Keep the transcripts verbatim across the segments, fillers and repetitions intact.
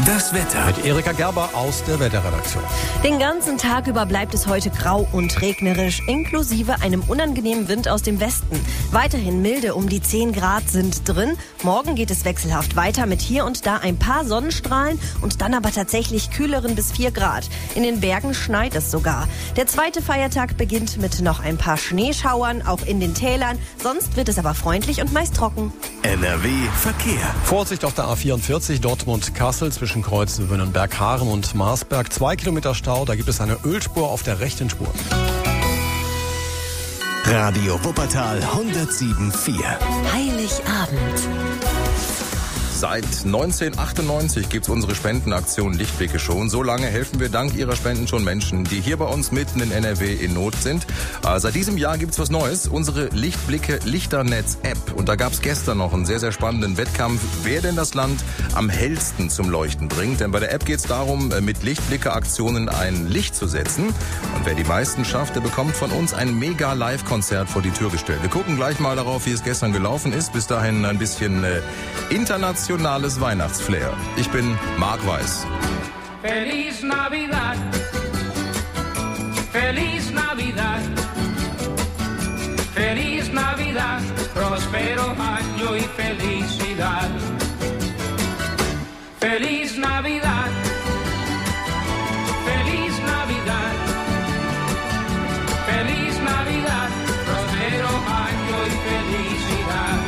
Das Wetter mit Erika Gerber aus der Wetterredaktion. Den ganzen Tag über bleibt es heute grau und regnerisch, inklusive einem unangenehmen Wind aus dem Westen. Weiterhin milde um die zehn Grad sind drin. Morgen geht es wechselhaft weiter mit hier und da ein paar Sonnenstrahlen und dann aber tatsächlich kühleren bis vier Grad. In den Bergen schneit es sogar. Der zweite Feiertag beginnt mit noch ein paar Schneeschauern, auch in den Tälern. Sonst wird es aber freundlich und meist trocken. N R W Verkehr. Vorsicht auf der A vierundvierzig Dortmund-Kassel zwischen Kreuzen Wönnenberg-Haren und Marsberg. Zwei Kilometer Stau, da gibt es eine Ölspur auf der rechten Spur. Radio Wuppertal hundertsieben Komma vier. Heiligabend. Seit neunzehnhundertachtundneunzig gibt es unsere Spendenaktion Lichtblicke schon. So lange helfen wir dank Ihrer Spenden schon Menschen, die hier bei uns mitten in N R W in Not sind. Äh, seit diesem Jahr gibt es was Neues, unsere Lichtblicke Lichternetz-App. Und da gab es gestern noch einen sehr, sehr spannenden Wettkampf, wer denn das Land am hellsten zum Leuchten bringt. Denn bei der App geht es darum, mit Lichtblicke-Aktionen ein Licht zu setzen. Und wer die meisten schafft, der bekommt von uns ein Mega-Live-Konzert vor die Tür gestellt. Wir gucken gleich mal darauf, wie es gestern gelaufen ist. Bis dahin ein bisschen äh, international. Nationales Weihnachtsflair. Ich bin Marc Weiß. Feliz Navidad, Feliz Navidad, Feliz Navidad, prospero año y felicidad. Feliz Navidad, Feliz Navidad, Feliz Navidad, prospero año y felicidad.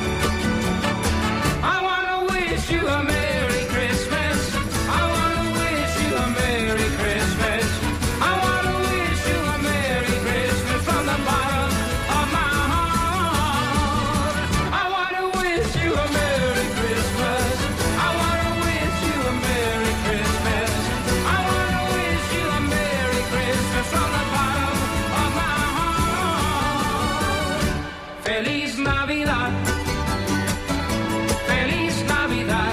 You a Merry Christmas. I wanna wish you a Merry Christmas. I wanna wish you a Merry Christmas from the bottom of my heart. I wanna wish you a Merry Christmas. I wanna wish you a Merry Christmas. I wanna wish you a Merry Christmas from the bottom of my heart. Feliz Navidad. Feliz Navidad,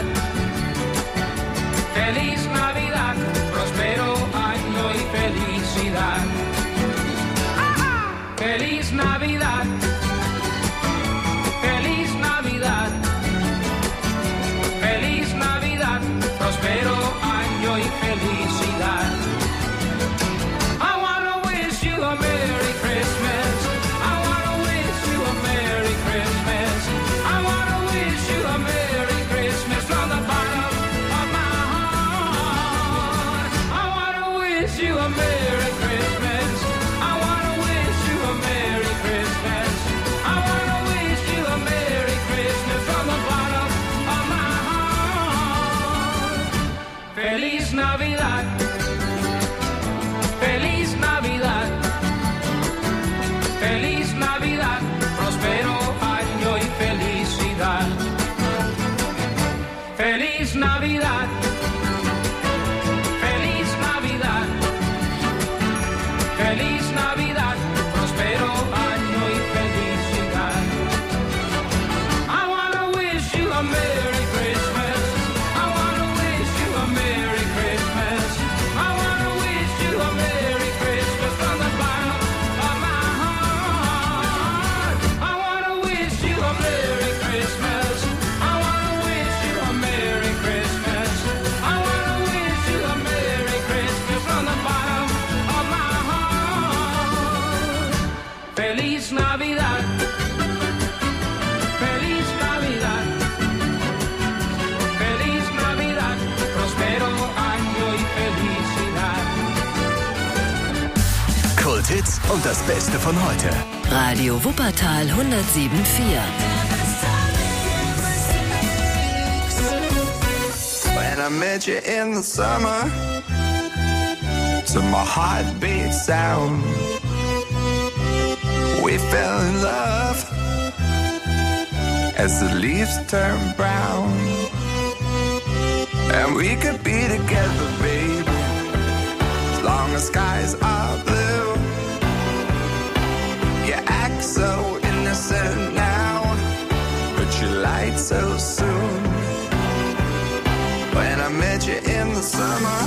Feliz Navidad, prospero año y felicidad. Feliz Navidad, Feliz Navidad, Feliz Navidad, prospero año y felicidad. I wanna wish you a Merry Christmas. I wanna wish you a Merry Christmas. I wanna wish you a Merry Christmas from the bottom of my heart. I wanna wish you a Merry Christmas. I wanna wish you a Merry Christmas. I wanna wish you a Merry Christmas from the bottom of my heart. Feliz Navidad. Feliz Navidad. Feliz Navidad. Prospero año y felicidad. Feliz Navidad, Feliz Navidad, Feliz Navidad, prospero año y felicidad. I wanna wish you a Merry Christmas. I wanna wish you a Merry Christmas. I wanna wish you a Merry Christmas from the bottom of my heart. I wanna wish you a Merry Christmas. I wanna wish you a Merry Christmas. I wanna wish you a Merry Christmas from the bottom of my heart. Feliz Navidad. Feliz Navidad. Feliz Navidad. Prospero año y felicidad. Kulthits und das Beste von heute. Radio Wuppertal hundertsieben Komma vier. When I met you in the summer, to my heartbeat sound, we fell in love as the leaves turn brown. And we could be together, baby, as long as skies are blue. You act so innocent now, but you lied so soon. When I met you in the summer,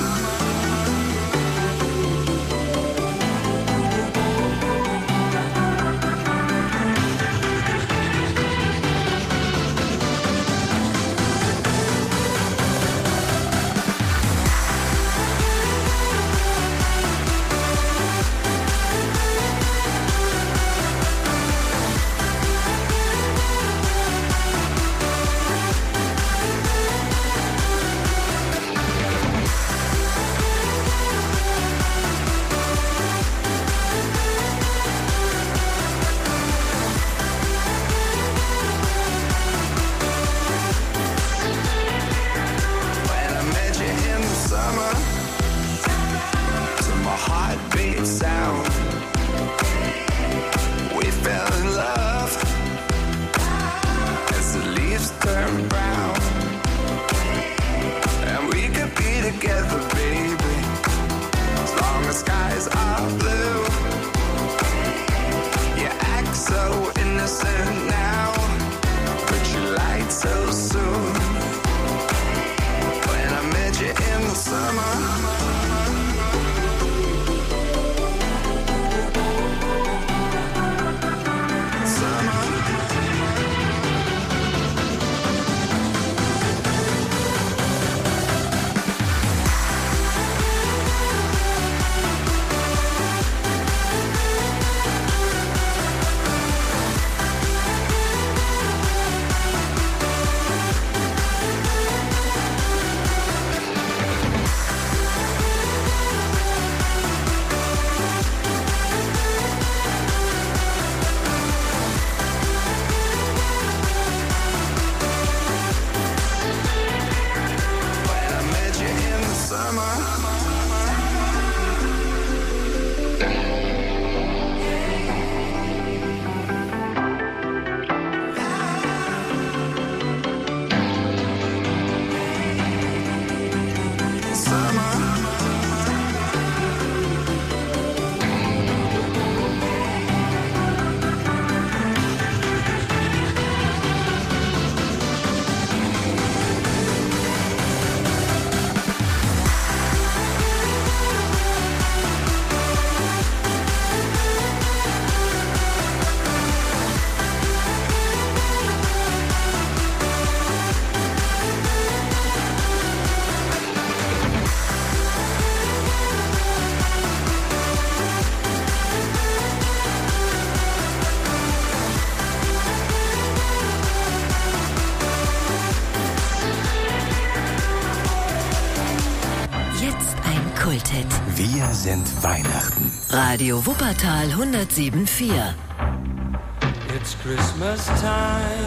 Wir sind Weihnachten. Radio Wuppertal hundertsieben Komma vier. It's Christmas time.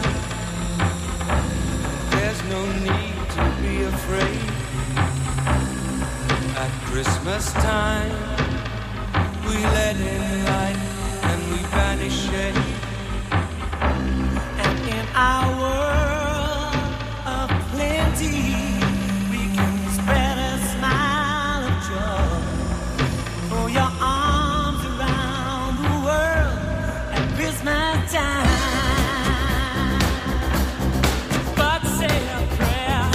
There's no need to be afraid. At Christmas time, we let in light and we banish shade. And in our world of plenty, we can spread a smile of joy. Throw your arms around the world at Christmas time. But say a prayer,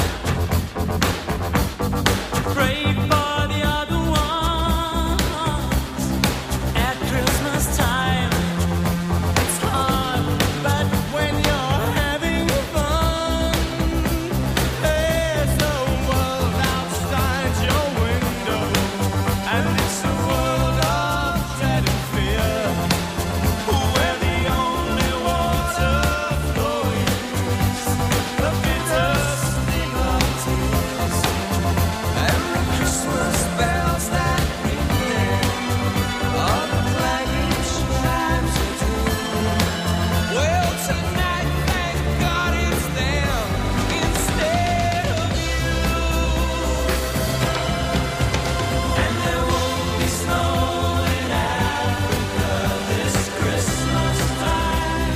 pray for the other ones. At Christmas time, it's hard, but when you're having fun, there's a world outside your window, and it's a world of dread and fear, where the only water flowing is the bitter sting of tears, and the Christmas bells that ring there are the clanging chimes of doom. Well, tonight, thank God it's them instead of you. And there won't be snow in Africa this Christmas time.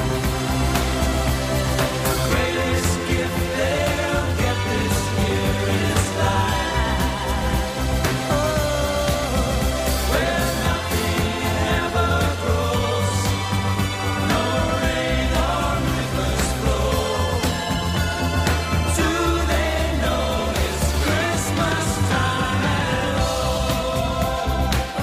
The greatest gift they'll get this year is life. Oh, where nothing ever grows, no rain or rivers flow. Do they know it's Christmas time at all?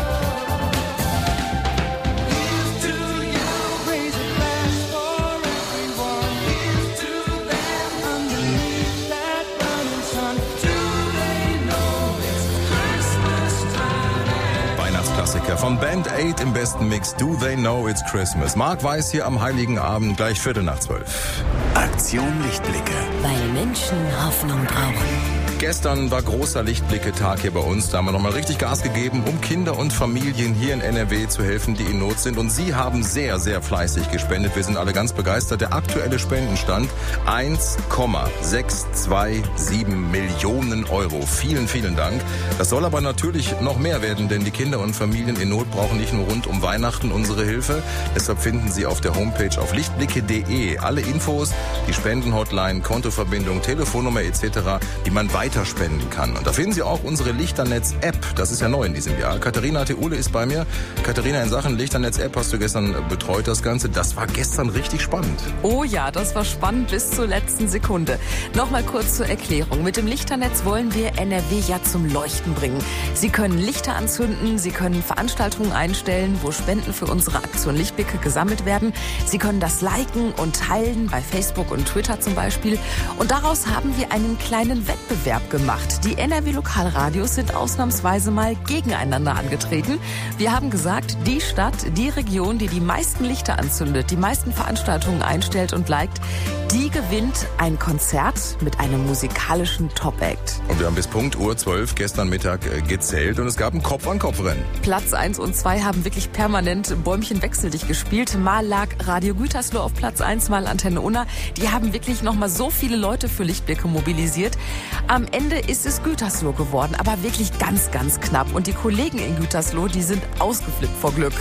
Here's to you, raise a glass for everyone. Here's to them underneath that burning sun. Do they know it's Christmas time at all? Weihnachtsklassiker von Band aid im besten Mix. Do They Know It's Christmas? Marc Weiß hier am Heiligen Abend, gleich Viertel nach zwölf. Aktion Lichtblicke. Weil Menschen Hoffnung brauchen. Gestern war großer Lichtblicke-Tag hier bei uns. Da haben wir nochmal richtig Gas gegeben, um Kinder und Familien hier in N R W zu helfen, die in Not sind. Und Sie haben sehr, sehr fleißig gespendet. Wir sind alle ganz begeistert. Der aktuelle Spendenstand eins Komma sechs zwei sieben Millionen Euro. Vielen, vielen Dank. Das soll aber natürlich noch mehr werden, denn die Kinder und Familien in Not brauchen nicht nur rund um Weihnachten unsere Hilfe. Deshalb finden Sie auf der Homepage auf lichtblicke punkt de alle Infos, die Spendenhotline, Kontoverbindung, Telefonnummer et cetera, die man weiter weiterspenden kann. Und da finden Sie auch unsere Lichternetz-App. Das ist ja neu in diesem Jahr. Katharina Theule ist bei mir. Katharina, in Sachen Lichternetz-App hast du gestern betreut das Ganze. Das war gestern richtig spannend. Oh ja, das war spannend bis zur letzten Sekunde. Nochmal kurz zur Erklärung. Mit dem Lichternetz wollen wir N R W ja zum Leuchten bringen. Sie können Lichter anzünden, Sie können Veranstaltungen einstellen, wo Spenden für unsere Aktion Lichtblicke gesammelt werden. Sie können das liken und teilen, bei Facebook und Twitter zum Beispiel. Und daraus haben wir einen kleinen Wettbewerb gemacht. Die N R W-Lokalradios sind ausnahmsweise mal gegeneinander angetreten. Wir haben gesagt, die Stadt, die Region, die die meisten Lichter anzündet, die meisten Veranstaltungen einstellt und liked, die gewinnt ein Konzert mit einem musikalischen Top-Act. Und wir haben bis Punkt Uhr zwölf gestern Mittag gezählt und es gab ein Kopf-an-Kopf-Rennen. Platz eins und zwei haben wirklich permanent Bäumchen wechseldig gespielt. Mal lag Radio Gütersloh auf Platz eins, mal Antenne Unna. Die haben wirklich noch mal so viele Leute für Lichtblicke mobilisiert. Am Ende ist es Gütersloh geworden, aber wirklich ganz, ganz knapp. Und die Kollegen in Gütersloh, die sind ausgeflippt vor Glück.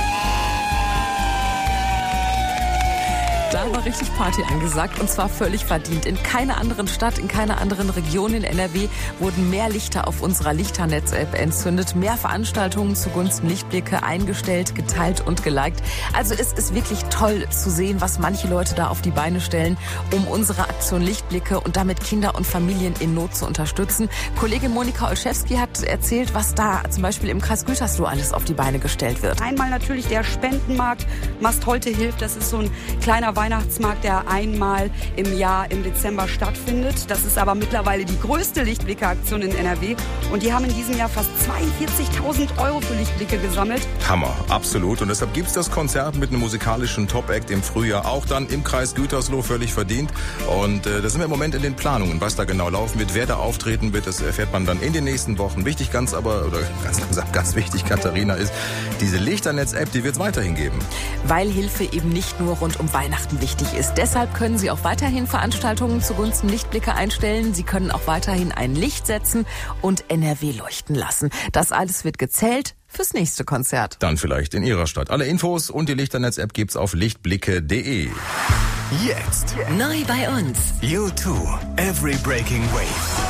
Da war richtig Party angesagt und zwar völlig verdient. In keiner anderen Stadt, in keiner anderen Region in N R W wurden mehr Lichter auf unserer Lichternetz-App entzündet, mehr Veranstaltungen zugunsten Lichtblicke eingestellt, geteilt und geliked. Also es ist wirklich toll zu sehen, was manche Leute da auf die Beine stellen, um unsere Aktion Lichtblicke und damit Kinder und Familien in Not zu unterstützen. Kollegin Monika Olszewski hat erzählt, was da zum Beispiel im Kreis Gütersloh alles auf die Beine gestellt wird. Einmal natürlich der Spendenmarkt Mastholte hilft. Das ist so ein kleiner Weihnachtsmarkt, der einmal im Jahr im Dezember stattfindet. Das ist aber mittlerweile die größte Lichtblicke-Aktion in N R W. Und die haben in diesem Jahr fast zweiundvierzigtausend Euro für Lichtblicke gesammelt. Hammer, absolut. Und deshalb gibt's das Konzert mit einem musikalischen Top-Act im Frühjahr. Auch dann im Kreis Gütersloh, völlig verdient. Und äh, da sind wir im Moment in den Planungen, was da genau laufen wird, wer da auftreten wird. Das erfährt man dann in den nächsten Wochen. Wichtig ganz aber, oder ganz langsam, ganz wichtig, Katharina, ist, diese Lichternetz-App, die wird es weiterhin geben. Weil Hilfe eben nicht nur rund um Weihnachten wichtig ist. Deshalb können Sie auch weiterhin Veranstaltungen zugunsten Lichtblicke einstellen. Sie können auch weiterhin ein Licht setzen und N R W leuchten lassen. Das alles wird gezählt fürs nächste Konzert. Dann vielleicht in Ihrer Stadt. Alle Infos und die Lichternetz-App gibt's auf lichtblicke punkt de. Jetzt Neu bei uns. U zwei, Every Breaking Wave.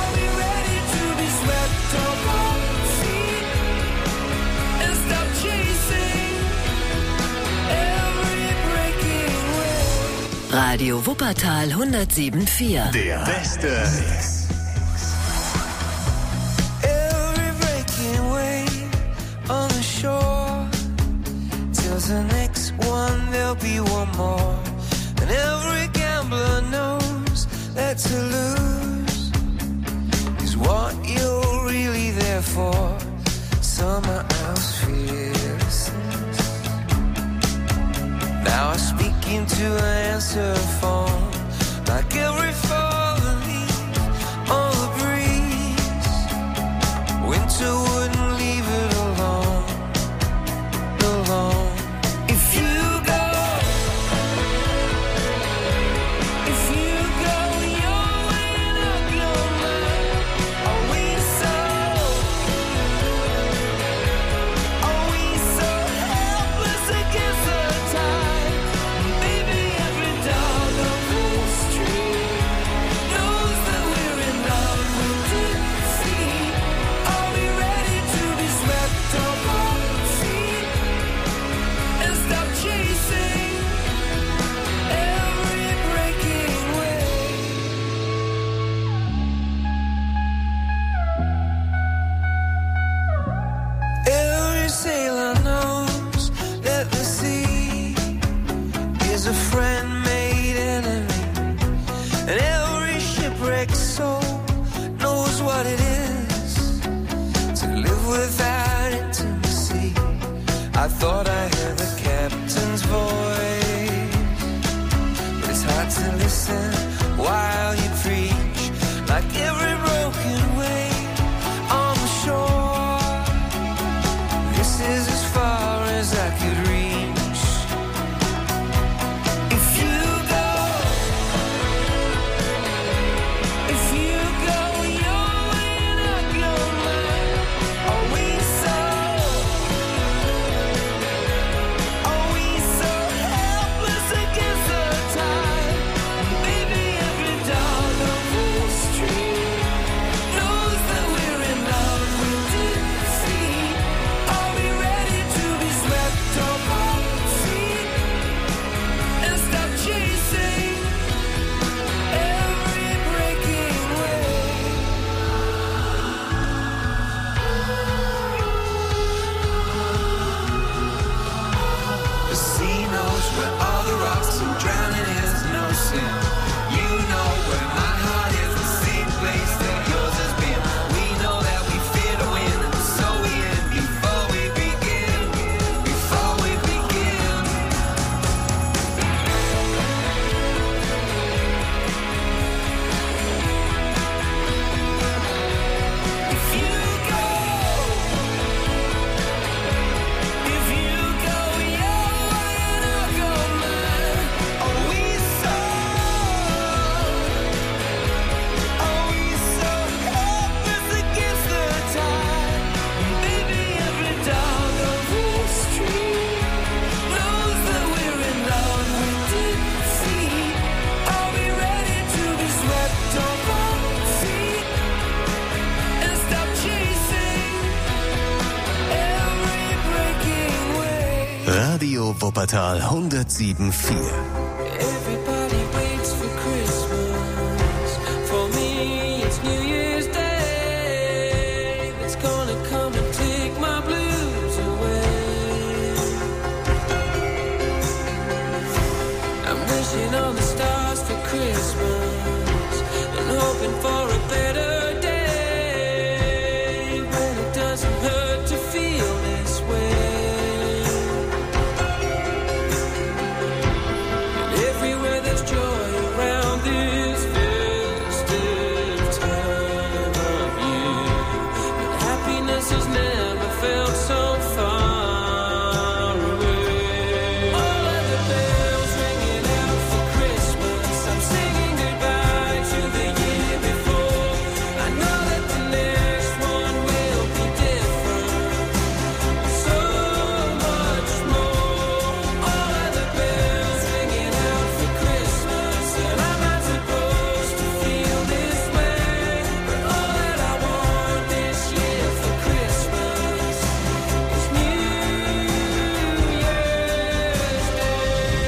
Radio Wuppertal hundertsieben Komma vier. Der beste Mix. Every breaking wave on the shore tells the next one there'll be one more. And every gambler knows that to lose is what you're really there for. Summer house fearlessness. Now I speak into an answer phone, like every fallen leaf on the breeze. Winter wouldn't leave it alone, alone. If you go, if you go, you're weighing up your mind. Are we so, are we so helpless against the tide? Maybe every dog on the street knows that we're in love with defeat. Are we ready to be swept off our feet and stop chasing every breaking wave? Every sailor knows that the sea is a friend made enemy, and every shipwrecked soul knows what it is to live without intimacy. I thought I heard the captain's voice, but it's hard to listen while you preach, like every broken wave on the shore. This is as far as I could reach. If you go, if you go, you're weighing up your mind. Are we so, are we so helpless against the tide? Maybe Radio Wuppertal hundertsieben Komma vier. Everybody waits for Christmas. For me, it's New Year's Day. It's gonna come and take my blues away. I'm wishing on the stars for Christmas and hoping for a better day when it doesn't hurt to feel this way. Everywhere there's joy around this festive time of year, but happiness has never felt so far away. All of the bells ringing out for Christmas. I'm singing goodbye to the year before. I know that the next one will be different, so much more. All of the bells ringing out for Christmas, and I'm not supposed to feel this way, but all that I want this year for Christmas is New Year's Day.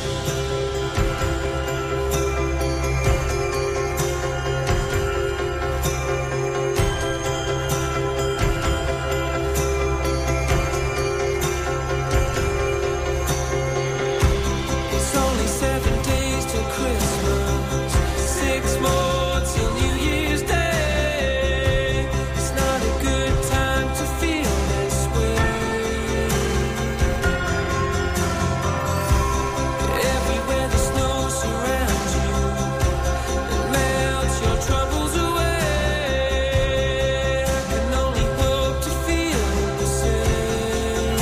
It's only seven days till Christmas, six more till New Year's Day. It's not a good time to feel this way. Everywhere the snow surrounds you and melts your troubles away. I can only hope to feel the same.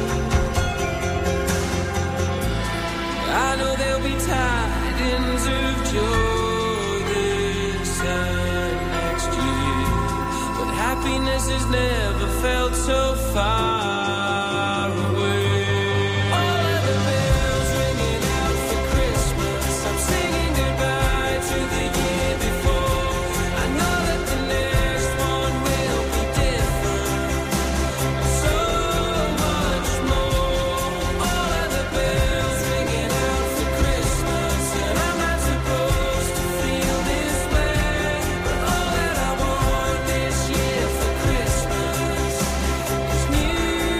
I know there'll be tidings of joy this and next year, but happiness has never felt so far away. All of the bells ringing out for Christmas. I'm singing goodbye to the year before. I know that the next one will be different, so much more. All of the bells ringing out for Christmas, and I'm not supposed to feel this way, but all that I want this year for Christmas is New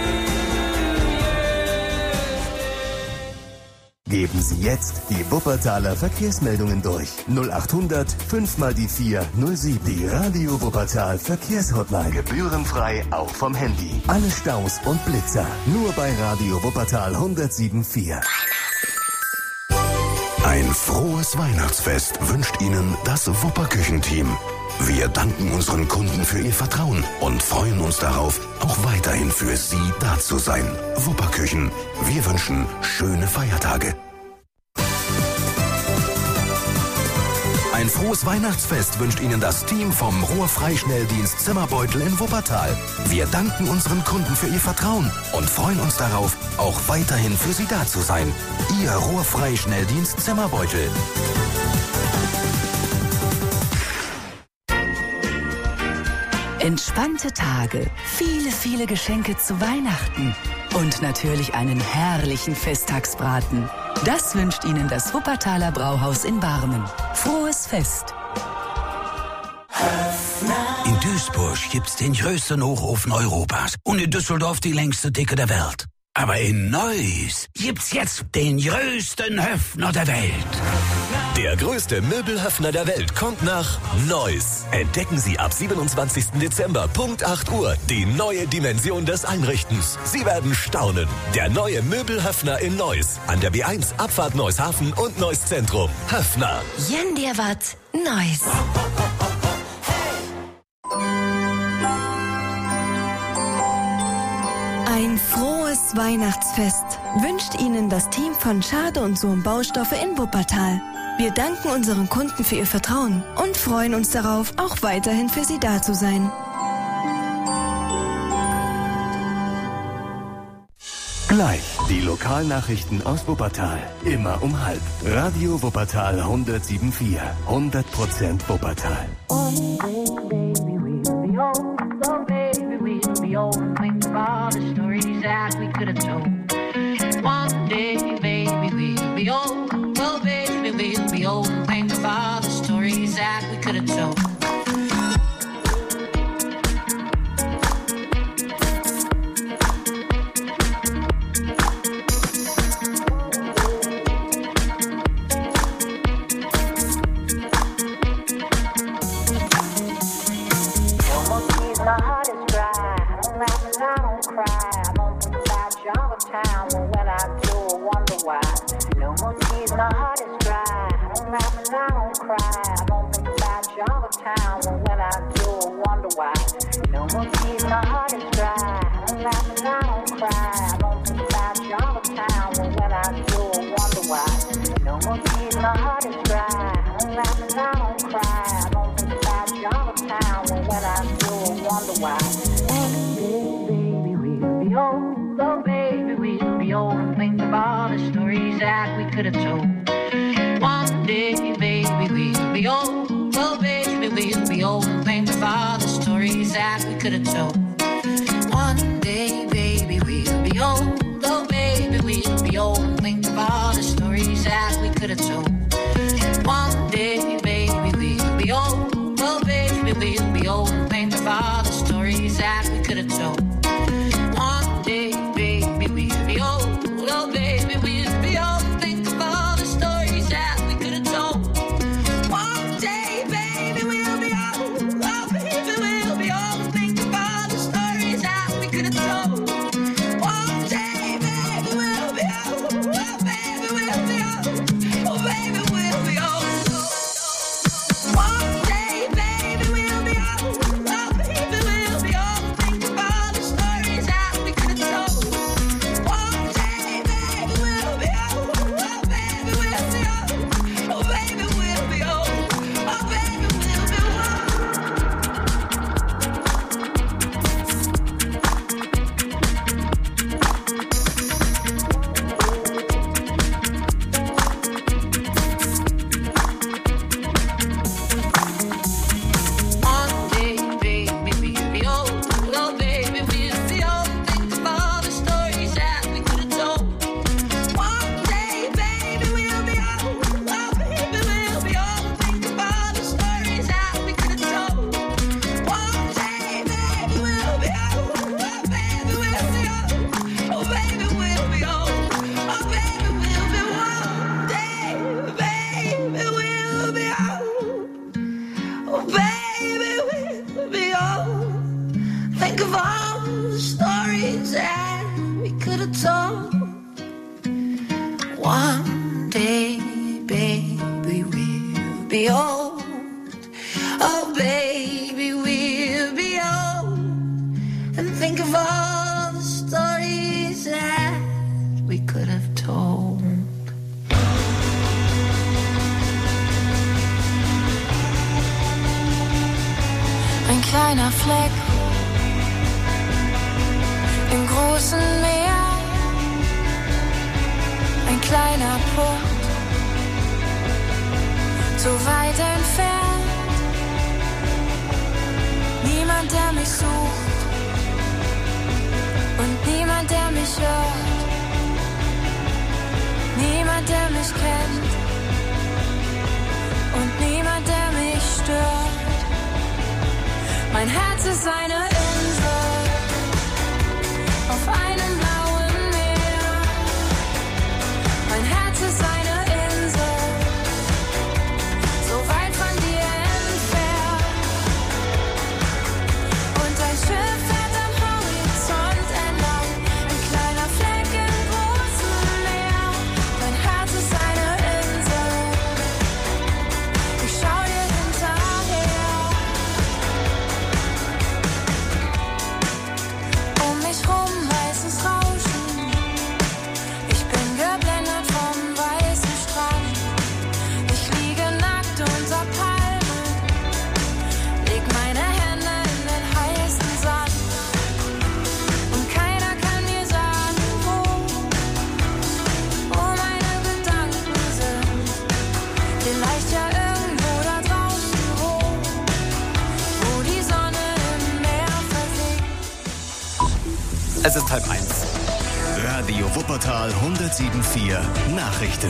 Year's Day. Geben Sie jetzt die Wuppertaler Verkehrsmeldungen durch. null achthundert fünf mal die vier null sieben. Die Radio Wuppertal Verkehrshotline. Gebührenfrei auch vom Handy. Alle Staus und Blitzer nur bei Radio Wuppertal hundertsieben Komma vier. Ein frohes Weihnachtsfest wünscht Ihnen das Wupperküchenteam. Wir danken unseren Kunden für ihr Vertrauen und freuen uns darauf, auch weiterhin für Sie da zu sein. Wupperküchen, wir wünschen schöne Feiertage. Ein frohes Weihnachtsfest wünscht Ihnen das Team vom Rohrfreischnelldienst Zimmerbeutel in Wuppertal. Wir danken unseren Kunden für ihr Vertrauen und freuen uns darauf, auch weiterhin für Sie da zu sein. Ihr Rohrfreischnelldienst Zimmerbeutel. Entspannte Tage, viele, viele Geschenke zu Weihnachten und natürlich einen herrlichen Festtagsbraten. Das wünscht Ihnen das Wuppertaler Brauhaus in Barmen. Frohes Fest! In Duisburg gibt's den größten Hochofen Europas und in Düsseldorf die längste Theke der Welt. Aber in Neuss gibt's jetzt den größten Höfner der Welt. Der größte Möbelhöfner der Welt kommt nach Neuss. Entdecken Sie ab siebenundzwanzigsten Dezember, Punkt acht Uhr, die neue Dimension des Einrichtens. Sie werden staunen. Der neue Möbelhöfner in Neuss. An der B eins, Abfahrt Neusshafen und Neuss Zentrum. Höfner. Jen dir wat, Neuss. Ein frohes Weihnachtsfest wünscht Ihnen das Team von Schade und Sohn Baustoffe in Wuppertal. Wir danken unseren Kunden für ihr Vertrauen und freuen uns darauf, auch weiterhin für Sie da zu sein. Gleich die Lokalnachrichten aus Wuppertal. Immer um halb. Radio Wuppertal hundertsieben Komma vier. hundert Prozent Wuppertal. One day, baby, we'll be old. So baby, we'll be old. Think of all the stories that we could have told. why. No more tears, my heart is dry. I don't laugh and I don't cry. I don't think about you all the time. Well, when I do, I wonder why. No more tears, my heart is dry. I don't laugh and I don't cry. I don't think about you all the time. Well, when I do, I wonder why. One day, baby, we'll be old. Oh, baby, we'll be old. And think of all the stories that we could have told. One day, baby, we'll be old. Oh, baby, we'll be old. And think of all the stories that we could have told. One day, baby, we'll be old. Oh, baby, we'll be old. And think of all the stories that we could have told. One day, baby, we'll be old. Oh, baby, we'll be old. And think of all the stories that we could have told. One day, baby, we'll be old. Oh, baby, we'll be old. Think of all the stories that we could have told. One day, baby, we'll be old. Oh, baby, we'll be old. Think of all the stories that we could have told. One day, baby, we'll be old. Oh, baby, we'll be old. Oh, baby, we'll be old. One day, baby, we'll be old. Oh, baby, we'll be old. Think of all the stories that we could have told. One day, baby, we'll be old. Oh, baby, we'll be old. Oh, baby, we'll be old. Oh, baby, we'll be One day, baby, we'll be old. Oh, baby, we'll be old. Think of all the stories that we could have told. One day, baby, we'll be old. Oh, baby, we'll be old. Think of all the stories that we could have told. One day, baby, we'll be old. Oh, baby, we'll be old. Oh, baby, we'll be old. Oh, baby, we'll be one day, baby, we'll be old. Oh, baby, we'll be old. Think of all the stories that we could have told. One day, baby, we'll be old. Oh, baby, we'll be old. And think of all the stories that we could have told. Ein kleiner Fleck im großen Meer, ein kleiner Punkt, so weit entfernt. Niemand, der mich sucht und niemand, der mich hört. Niemand, der mich kennt und niemand, der mich stört. Mein Herz ist eine Insel auf einem blauen Meer. Mein Herz ist eine Insel, so weit von dir entfernt. Und ein Schiff fährt am Horizont entlang, ein kleiner Fleck im großen Meer. Mein Herz ist eine Insel, ich schau dir hinterher. Um mich rum weißes Rauschen, ich bin geblendet vom weißen Strand. Ich liege nackt unter Palmen, leg meine Hände in den heißen Sand. Und keiner kann mir sagen, wo, wo meine Gedanken sind. Vielleicht ja irgendwo da draußen, wo, wo die Sonne im Meer versinkt. Es ist halb eins. Radio Wuppertal hundertsieben Komma vier Nachrichten.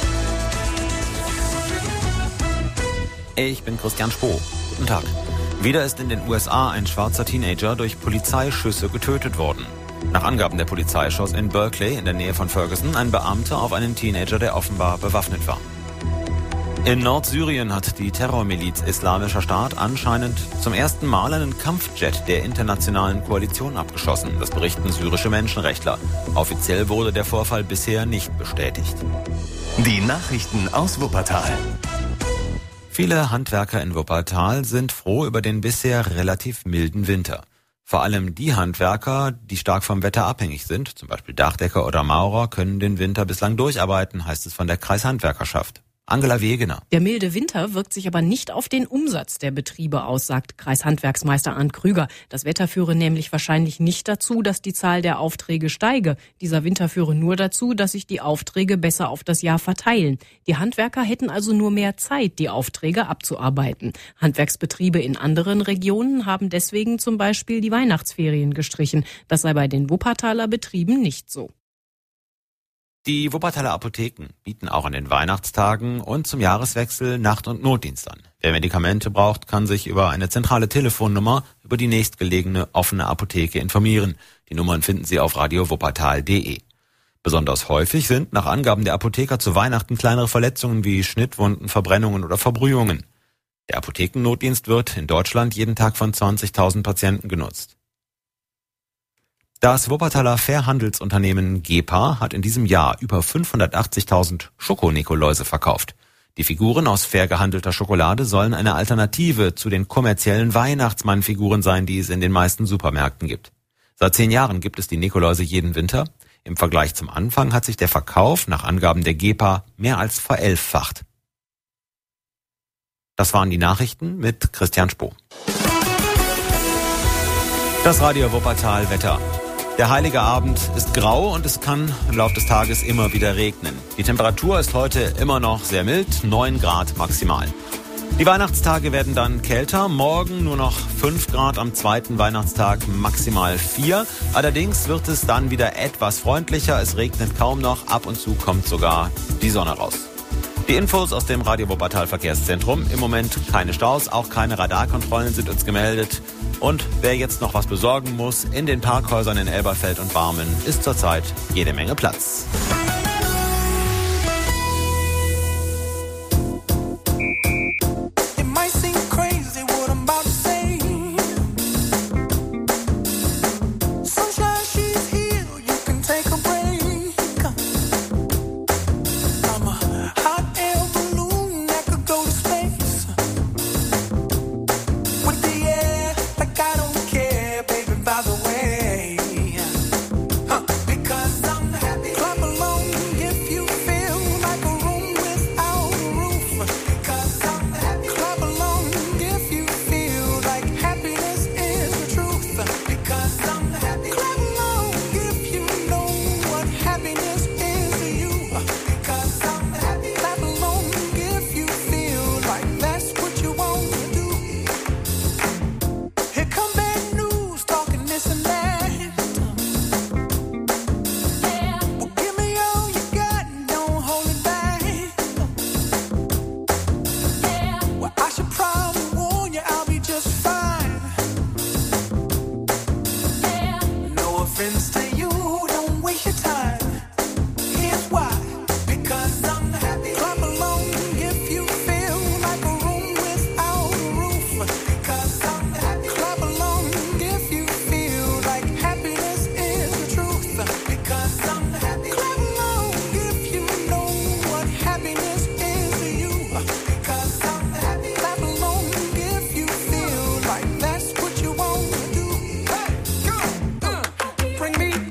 Ich bin Christian Spoh. Guten Tag. Wieder ist in den U S A ein schwarzer Teenager durch Polizeischüsse getötet worden. Nach Angaben der Polizei schoss in Berkeley in der Nähe von Ferguson ein Beamter auf einen Teenager, der offenbar bewaffnet war. In Nordsyrien hat die Terrormiliz Islamischer Staat anscheinend zum ersten Mal einen Kampfjet der internationalen Koalition abgeschossen. Das berichten syrische Menschenrechtler. Offiziell wurde der Vorfall bisher nicht bestätigt. Die Nachrichten aus Wuppertal. Viele Handwerker in Wuppertal sind froh über den bisher relativ milden Winter. Vor allem die Handwerker, die stark vom Wetter abhängig sind, zum Beispiel Dachdecker oder Maurer, können den Winter bislang durcharbeiten, heißt es von der Kreishandwerkerschaft. Angela Wegener. Der milde Winter wirkt sich aber nicht auf den Umsatz der Betriebe aus, sagt Kreishandwerksmeister Arndt Krüger. Das Wetter führe nämlich wahrscheinlich nicht dazu, dass die Zahl der Aufträge steige. Dieser Winter führe nur dazu, dass sich die Aufträge besser auf das Jahr verteilen. Die Handwerker hätten also nur mehr Zeit, die Aufträge abzuarbeiten. Handwerksbetriebe in anderen Regionen haben deswegen zum Beispiel die Weihnachtsferien gestrichen. Das sei bei den Wuppertaler Betrieben nicht so. Die Wuppertaler Apotheken bieten auch an den Weihnachtstagen und zum Jahreswechsel Nacht- und Notdienst an. Wer Medikamente braucht, kann sich über eine zentrale Telefonnummer über die nächstgelegene offene Apotheke informieren. Die Nummern finden Sie auf radio wuppertal punkt de. Besonders häufig sind nach Angaben der Apotheker zu Weihnachten kleinere Verletzungen wie Schnittwunden, Verbrennungen oder Verbrühungen. Der Apothekennotdienst wird in Deutschland jeden Tag von zwanzigtausend Patienten genutzt. Das Wuppertaler Fairhandelsunternehmen Gepa hat in diesem Jahr über fünfhundertachtzigtausend Schoko-Nikoläuse verkauft. Die Figuren aus fair gehandelter Schokolade sollen eine Alternative zu den kommerziellen Weihnachtsmannfiguren sein, die es in den meisten Supermärkten gibt. Seit zehn Jahren gibt es die Nikoläuse jeden Winter. Im Vergleich zum Anfang hat sich der Verkauf nach Angaben der Gepa mehr als verelffacht. Das waren die Nachrichten mit Christian Spoh. Das Radio Wuppertal Wetter. Der heilige Abend ist grau und es kann im Laufe des Tages immer wieder regnen. Die Temperatur ist heute immer noch sehr mild, neun Grad maximal. Die Weihnachtstage werden dann kälter, morgen nur noch fünf Grad, am zweiten Weihnachtstag maximal vier. Allerdings wird es dann wieder etwas freundlicher, es regnet kaum noch, ab und zu kommt sogar die Sonne raus. Die Infos aus dem Radio Wuppertal Verkehrszentrum. Im Moment keine Staus, auch keine Radarkontrollen sind uns gemeldet. Und wer jetzt noch was besorgen muss, in den Parkhäusern in Elberfeld und Barmen ist zurzeit jede Menge Platz. Bring me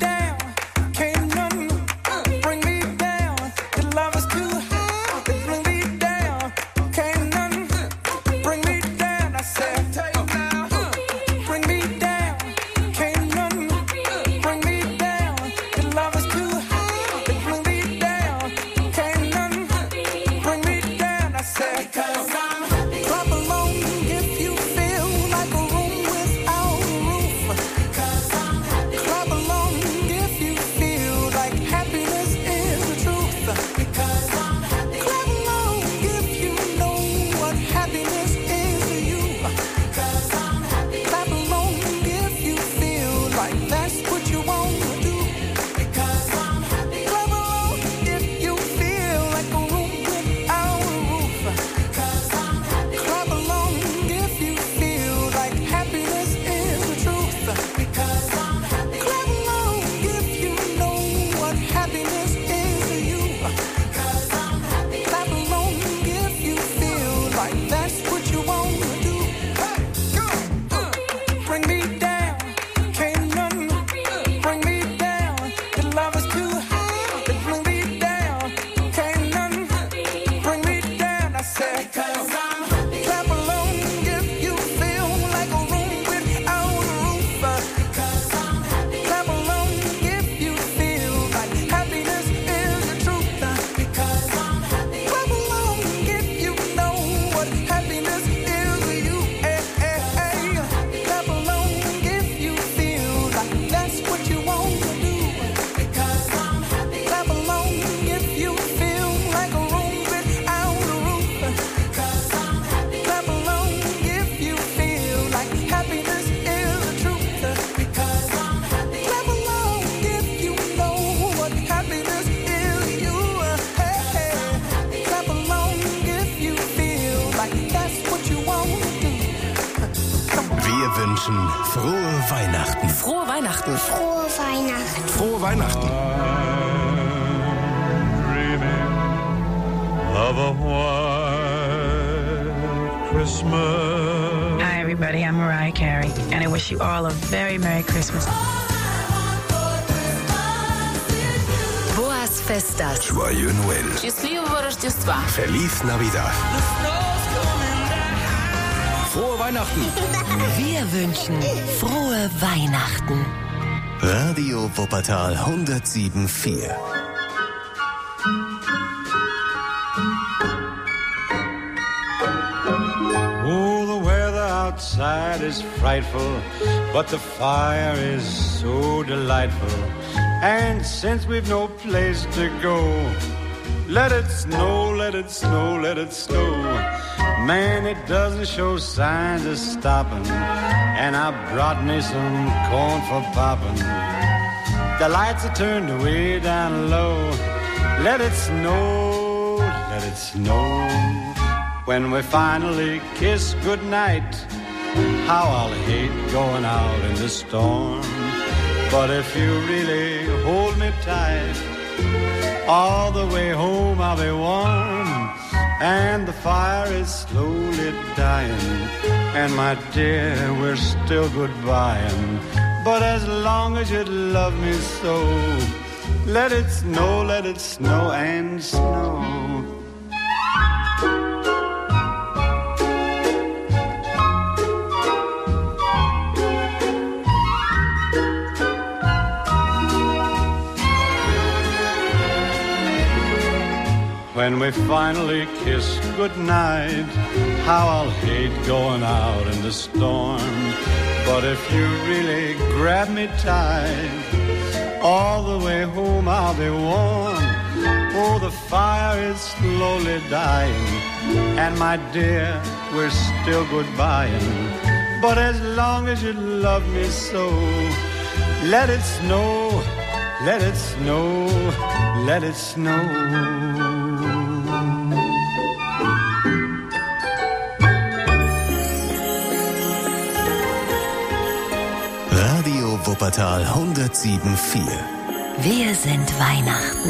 Frohe Weihnachten. Frohe Weihnachten. Frohe Weihnachten. Frohe Weihnachten. Of a white Christmas. Hi, everybody. I'm Mariah Carey, and I wish you all a very Merry Christmas. Boas Festas. Joyeux Noël. Счастливого Рождества. Feliz Navidad. Frohe Weihnachten. Wir wünschen frohe Weihnachten. Radio Wuppertal hundertsieben Komma vier. Oh, the weather outside is frightful, but the fire is so delightful. And since we've no place to go, let it snow, let it snow, let it snow. Man, it doesn't show signs of stopping, and I brought me some corn for popping. The lights are turned way down low. Let it snow, let it snow. When we finally kiss goodnight, how I'll hate going out in the storm. But if you really hold me tight, all the way home I'll be warm. And the fire is slowly dying, and my dear, we're still goodbying. But as long as you love me so, let it snow, let it snow and snow. When we finally kiss goodnight, how I'll hate going out in the storm. But if you really grab me tight, all the way home I'll be warm. Oh, the fire is slowly dying, and my dear, we're still goodbying. But as long as you love me so, let it snow, let it snow, let it snow. Radio Wuppertal hundertsieben Komma vier. Wir sind Weihnachten.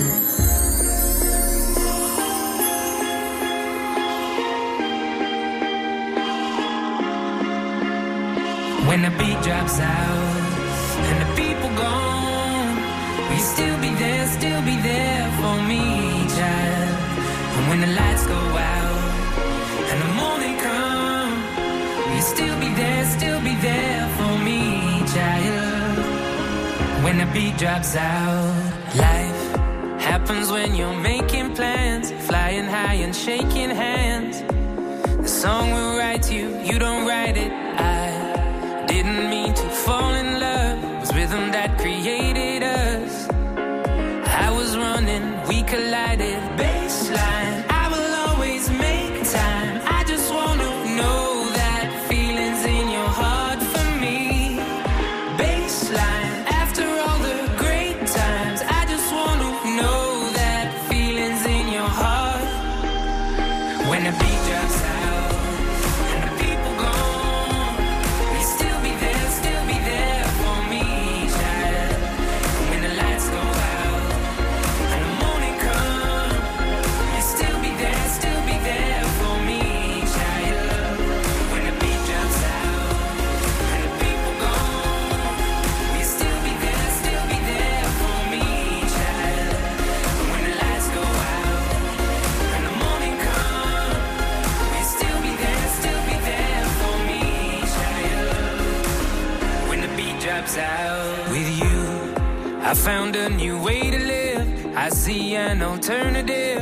When the beat drops out and the people gone, will you still be there, still be there for me, child? And when the lights go out and the morning comes, will you still be there, still be there for me, child? When the beat drops out, life happens when you're making plans, flying high and shaking hands. The song will write you, you don't write it. I didn't mean to fall in love. It was rhythm that created us. I was running, we collided. Baseline, I will always make time. I just wanna know that feeling's in your heart for me. Baseline, after all the great times, I just wanna know that feeling's in your heart. When the beat drops out and the people gone, will you still be there, still be there for me, child? When the lights go out and the morning comes, will you still be there, still be there for me, child? When the beat drops out and the people gone, will you still be there, still be there for me, child? When the lights go out and the morning comes, will you still be there, still be there for me, child? When the beat drops out. With you, I found a new way to live. I see an alternative.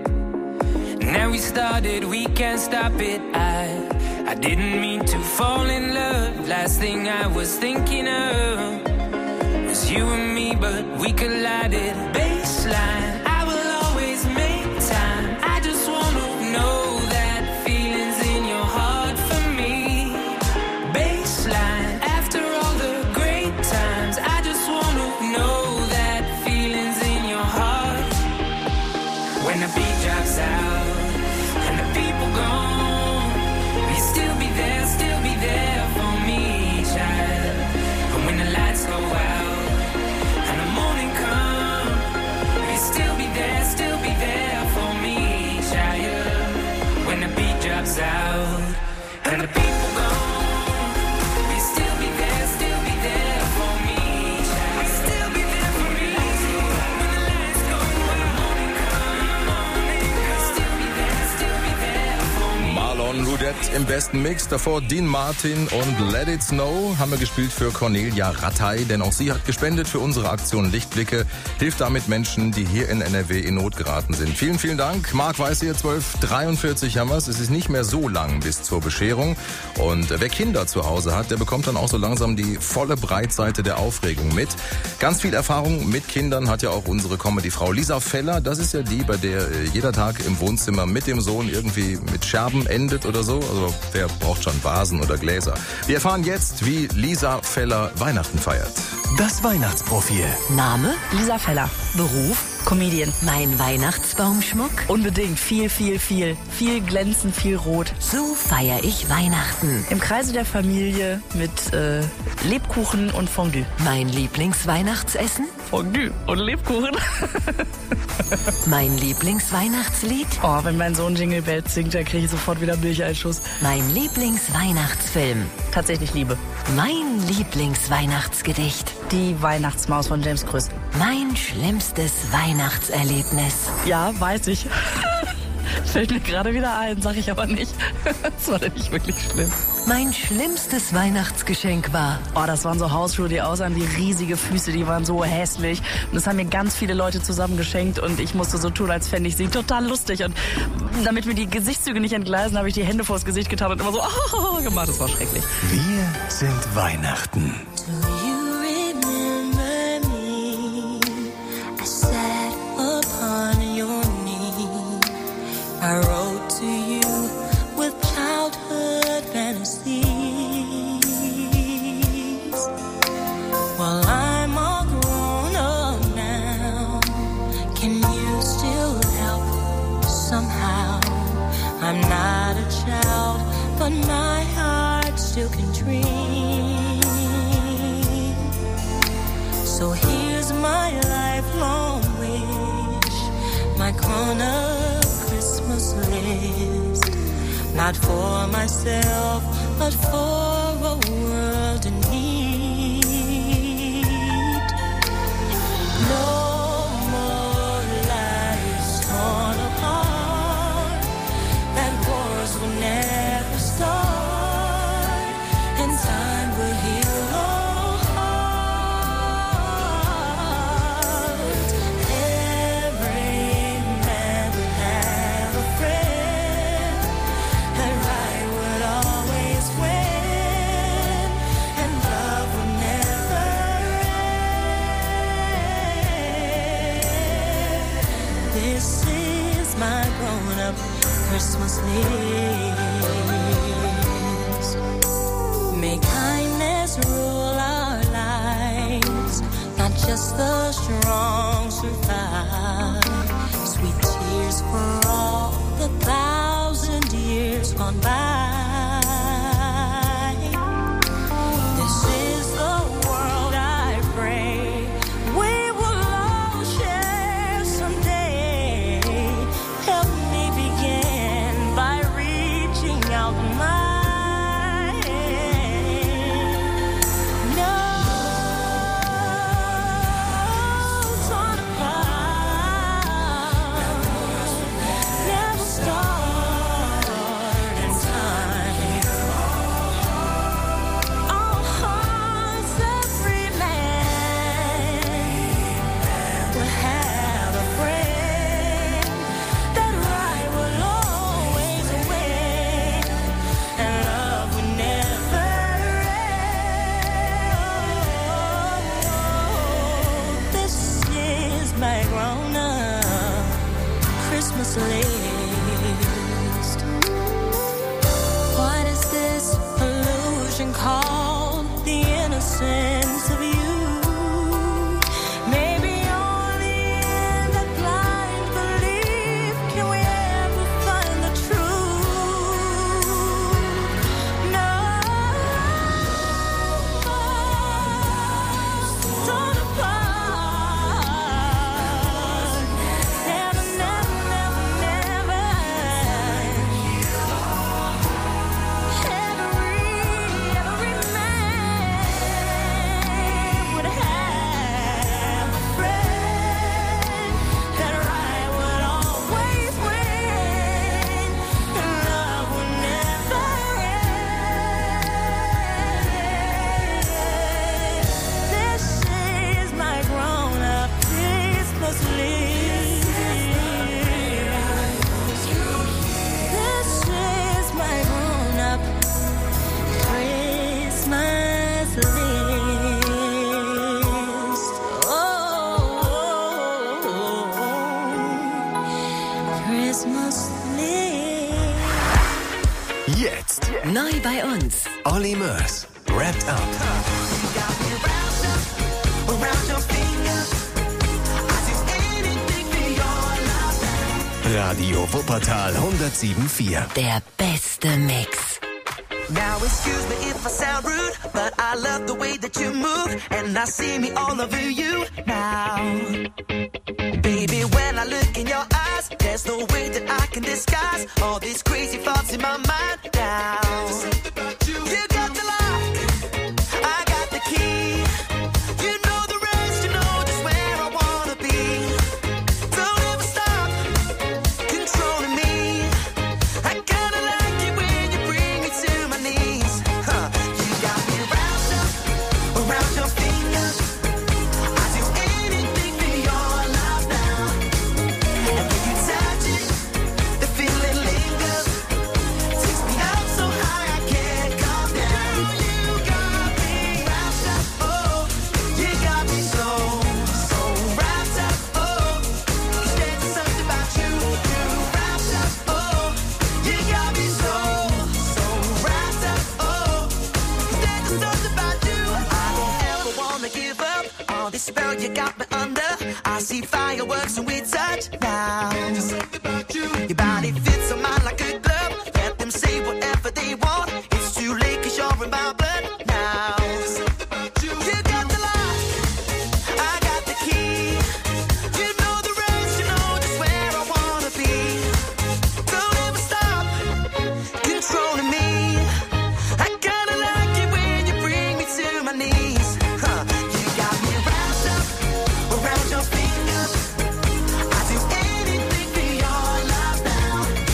Now we started, we can't stop it. I I didn't mean to fall in love. Last thing I was thinking of was you and me, but we collided. Baseline, I will always make time. I just wanna know that feeling's in your heart for me. Baseline, after all the great times, I just wanna know that feeling's in your heart. When the beat drops out and the people gone, will you still be there, still be there for me, child? im besten Mix. Davor Dean Martin und Let It Snow haben wir gespielt für Cornelia Rattay, denn auch sie hat gespendet für unsere Aktion Lichtblicke, hilft damit Menschen, die hier in N R W in Not geraten sind. Vielen, vielen Dank. Marc weiß hier, zwölf Uhr dreiundvierzig haben wir es. Es ist nicht mehr so lang bis zur Bescherung. Und wer Kinder zu Hause hat, der bekommt dann auch so langsam die volle Breitseite der Aufregung mit. Ganz viel Erfahrung mit Kindern hat ja auch unsere Comedy-Frau Lisa Feller. Das ist ja die, bei der jeder Tag im Wohnzimmer mit dem Sohn irgendwie mit Scherben endet oder so. Also wer braucht schon Vasen oder Gläser? Wir erfahren jetzt, wie Lisa Feller Weihnachten feiert. Das Weihnachtsprofil. Name? Lisa Feller. Beruf? Comedian. Mein Weihnachtsbaumschmuck? Unbedingt. Viel, viel, viel. Viel glänzend, viel rot. So feiere ich Weihnachten. Im Kreise der Familie mit äh, Lebkuchen und Fondue. Mein Lieblingsweihnachtsessen? Fondue und Lebkuchen. Mein Lieblingsweihnachtslied? Oh, wenn mein Sohn Jingle Bells singt, dann kriege ich sofort wieder Milcheinschuss. Mein Lieblingsweihnachtsfilm? Tatsächlich Liebe. Mein Lieblingsweihnachtsgedicht? Die Weihnachtsmaus von James Krüss. Mein schlimmstes Weihnachtserlebnis? Ja, weiß ich. Fällt mir gerade wieder ein, sag ich aber nicht. Das war denn nicht wirklich schlimm. Mein schlimmstes Weihnachtsgeschenk war? Oh, das waren so Hausschuhe, die aussahen wie riesige Füße, die waren so hässlich. Und das haben mir ganz viele Leute zusammen geschenkt und ich musste so tun, als fände ich sie total lustig. Und damit mir die Gesichtszüge nicht entgleisen, habe ich die Hände vors Gesicht getan und immer so oh, gemacht. Das war schrecklich. Wir sind Weihnachten. I wrote to you with childhood fantasies. Well, I'm all grown up now. Can you still help somehow? I'm not a child, but my heart still can dream. So here's my lifelong wish, my grown-up Christmas list, not for myself, but for a world in need. No more lives torn apart, that wars will never start, and time will heal all hearts. Every man will have a friend, that right would always win, and love will never end. This is my grown-up Christmas list. May kindness rule our lives, not just the strong survive. Sweet tears for all the thousand years gone by. This is the world I pray we will all share someday. Help me begin by reaching out my hand. No torn apart, never start, and time Neu bei uns. Olly Murs, Wrapped Up. Radio Wuppertal hundertsieben Komma vier. Der beste Mix. Now excuse me if I sound rude, but I love the way that you move, and I see me all over you now. Baby, when I look in your eyes, there's no way that I can disguise all these crazy thoughts in my mind now. You got the lock, I got the key. You know the rest, you know just where I wanna be. Don't ever stop controlling me. I kinda like it when you bring me to my knees. Huh. You got me wrapped up around your finger. I do anything for your love now. And when you touch it, the feeling lingers. Takes me up so high I can't calm down. You got me wrapped up, oh. You got me so, so wrapped up, oh. 'Cause there's something about you, you wrapped up, oh. You got me so, so wrapped up, oh. 'Cause there's something about you. I don't ever wanna give up on this spell you got me under. I see fireworks when we touch now. There's something about you. Your body fits on mine like a glove. Let them say whatever they want. It's too late 'cause you're in my blood now. There's something about you. You got the lock, I got the key. You know the rest, you know just where I wanna be. Don't ever stop controlling me. I kinda like it when you bring me to my knees. Huh. You got me wrapped up around your finger. I do anything for your love now.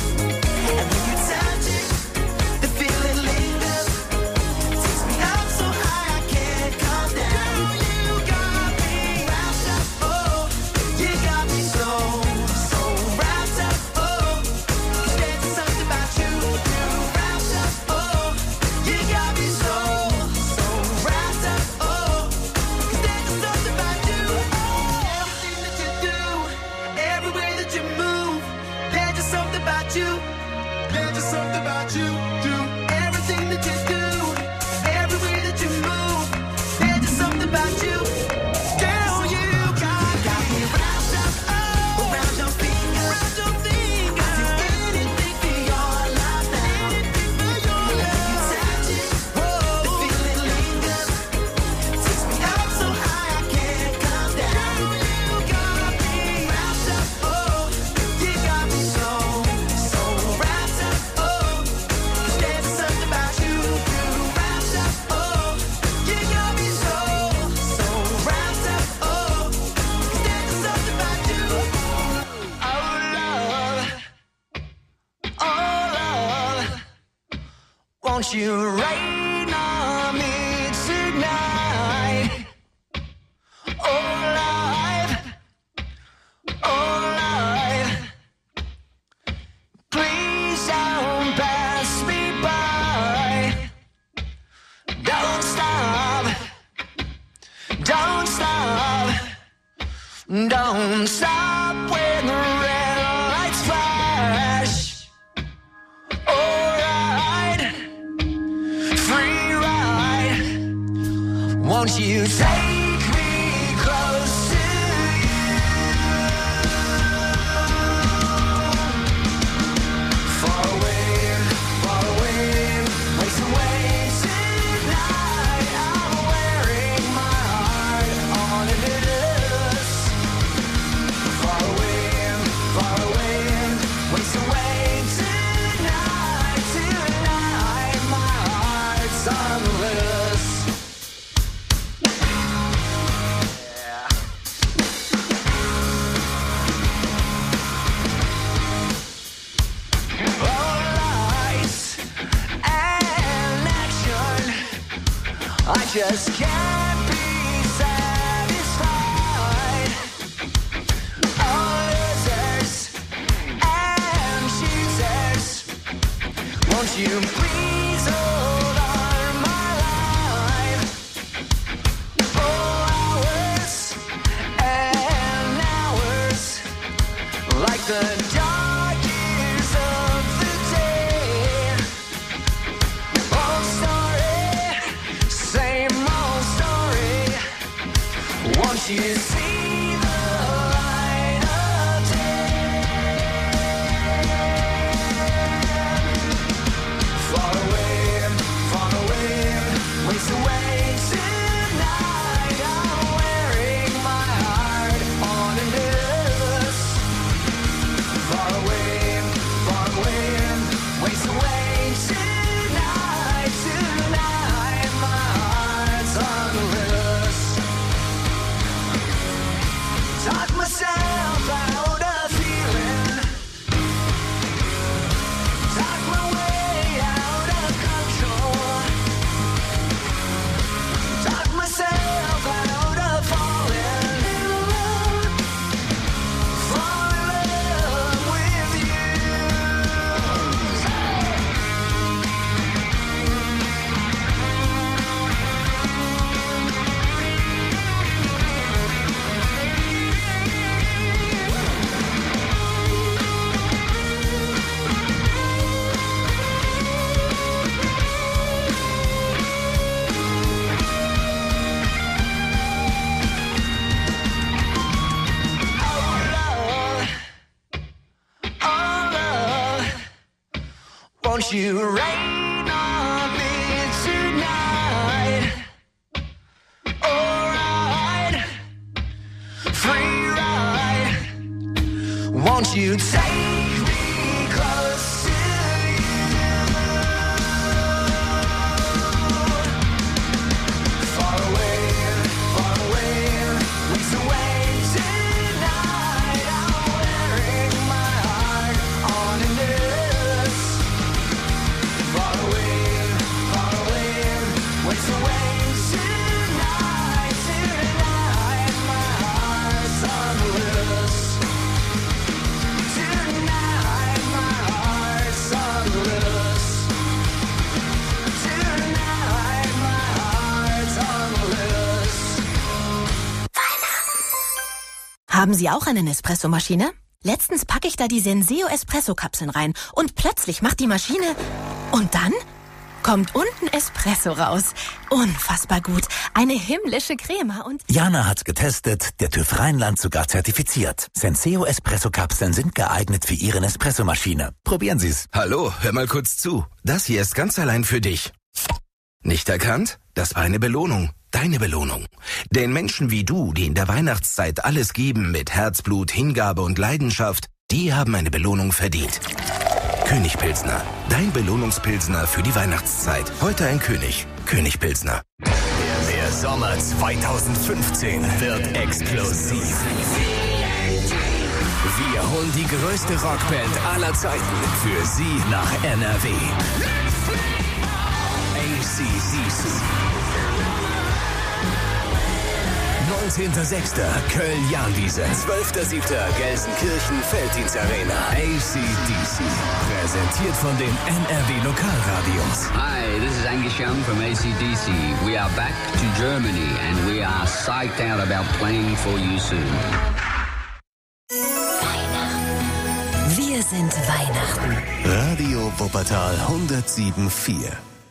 And when you touch it, the feeling lingers. Takes me up so high I can't calm down. You got me wrapped up, oh. You got me so, so wrapped up, oh. 'Cause there's something about you, you wrapped up, oh. You got me so, so wrapped up, oh. 'Cause there's something about you, everything that you do, every way that you move. There's just something about you, there's just something about you, do everything that you do, every way that you move. There's just something about you, girl. You got, got me wrapped up, oh, around your finger, around your finger. I do anything for your love now. Anything for your love. When you touch it, oh, the feeling lingers. Takes me up so high I can't calm down. You got me wrapped up, oh. You got me so, so wrapped up, oh. 'Cause there's something about you, you wrapped up, oh. You got me so, so wrapped up, oh. 'Cause there's something about you. Oh love, oh love, won't you rain on me tonight? Oh life, oh life, please don't pass me by. Don't stop, don't stop, don't stop when the red lights flash. Alright, free ride. Won't you take me close to you? Far away, far away, ways away tonight. I'm wearing my heart on a necklace. Far away, far away, ways away tonight. Tonight, my heart's on the loose. All lights and action, I just can't be satisfied. All losers and cheaters, won't you please hold on my life? Oh, hours and hours, like the dark years of the day. Oh, Won't you see the light of day? Far away, far away, waste away tonight. I'm wearing my heart on a necklace. Far away, far away, waste away tonight. Tonight, my heart's on the list. Talk myself out of feeling. Talk my way out of control. Talk myself out of falling in love. Fall in love with you. Oh, love, won't you rain on me tonight? Alright, free ride. Won't you take me close to you? Far away, far away, waste away tonight. I'm wearing my heart on a necklace. Far away, far away, waste away tonight. Tonight, my heart's on the list. Tonight, my heart's on the list. Tonight, my heart's on the list. Haben Sie auch eine Nespresso-Maschine? Letztens packe ich da die Senseo Espresso-Kapseln rein und plötzlich macht die Maschine... Und dann kommt unten Espresso raus. Unfassbar gut. Eine himmlische Crema und... Jana hat's getestet, der TÜV Rheinland sogar zertifiziert. Senseo Espresso-Kapseln sind geeignet für Ihre Nespresso-Maschine. Probieren Sie's. Hallo, hör mal kurz zu. Das hier ist ganz allein für dich. Nicht erkannt? Das war eine Belohnung. Deine Belohnung. Den Menschen wie du, die in der Weihnachtszeit alles geben mit Herzblut, Hingabe und Leidenschaft, die haben eine Belohnung verdient. König Pilsner. Dein Belohnungspilsner für die Weihnachtszeit. Heute ein König. König Pilsner. Der Sommer zweitausendfünfzehn wird explosiv. Wir holen die größte Rockband aller Zeiten für Sie nach N R W. A C D C. neunzehnter sechster Köln-Jahnwiese. zwölfter siebter Gelsenkirchen Felddienst-Arena. A C D C. Präsentiert von den N R W Lokalradios. Hi, this is Angus Young from A C D C. We are back to Germany and we are psyched out about playing for you soon. Wir sind Weihnachten. Radio Wuppertal hundertsieben Komma vier.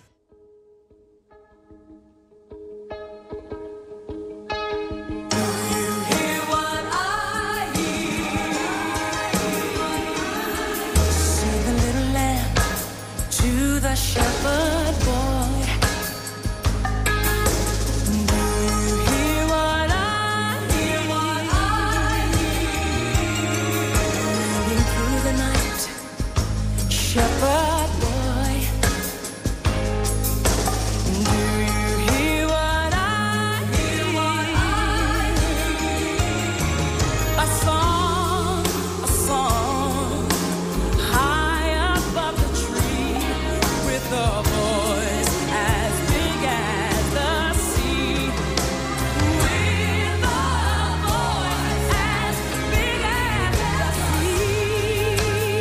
Shepherd boy, do you hear what I hear? What I hear? Moving through the night, shepherd boy, do you hear what I hear? What I hear? A song, a song, high above the tree. With a voice as big as the sea. With a voice as big as the sea.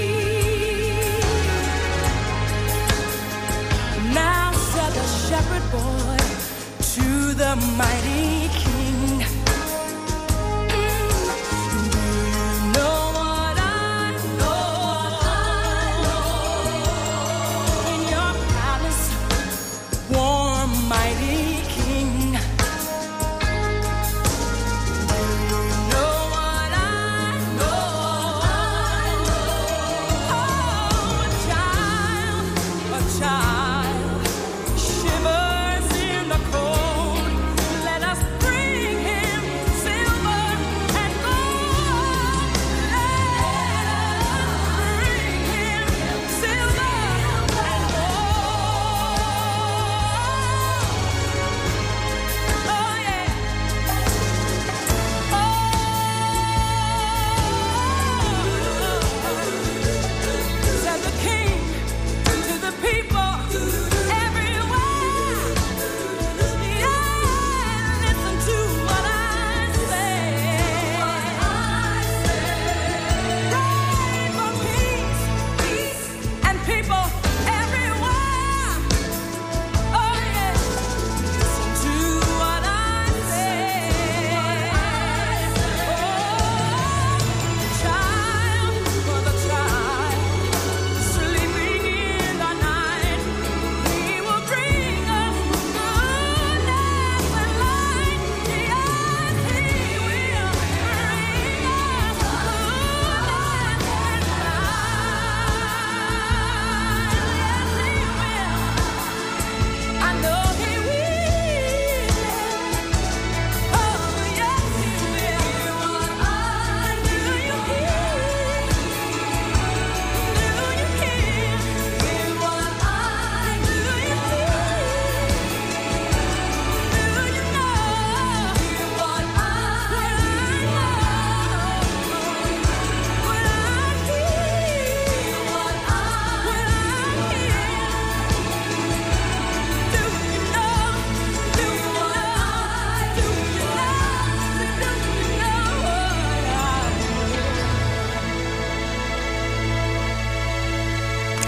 Now said the shepherd boy to the mighty king. Do you know what I know? In your palace, warm mighty king,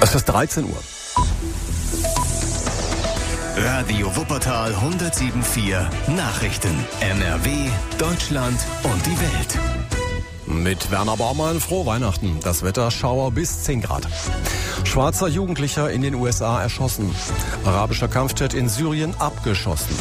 Es ist dreizehn Uhr. Radio Wuppertal hundertsieben Komma vier Nachrichten. N R W, Deutschland und die Welt. Mit Werner Baumann, frohe Weihnachten. Das Wetter Schauer bis zehn Grad. Schwarzer Jugendlicher in den U S A erschossen. Arabischer Kampfjet in Syrien abgeschossen.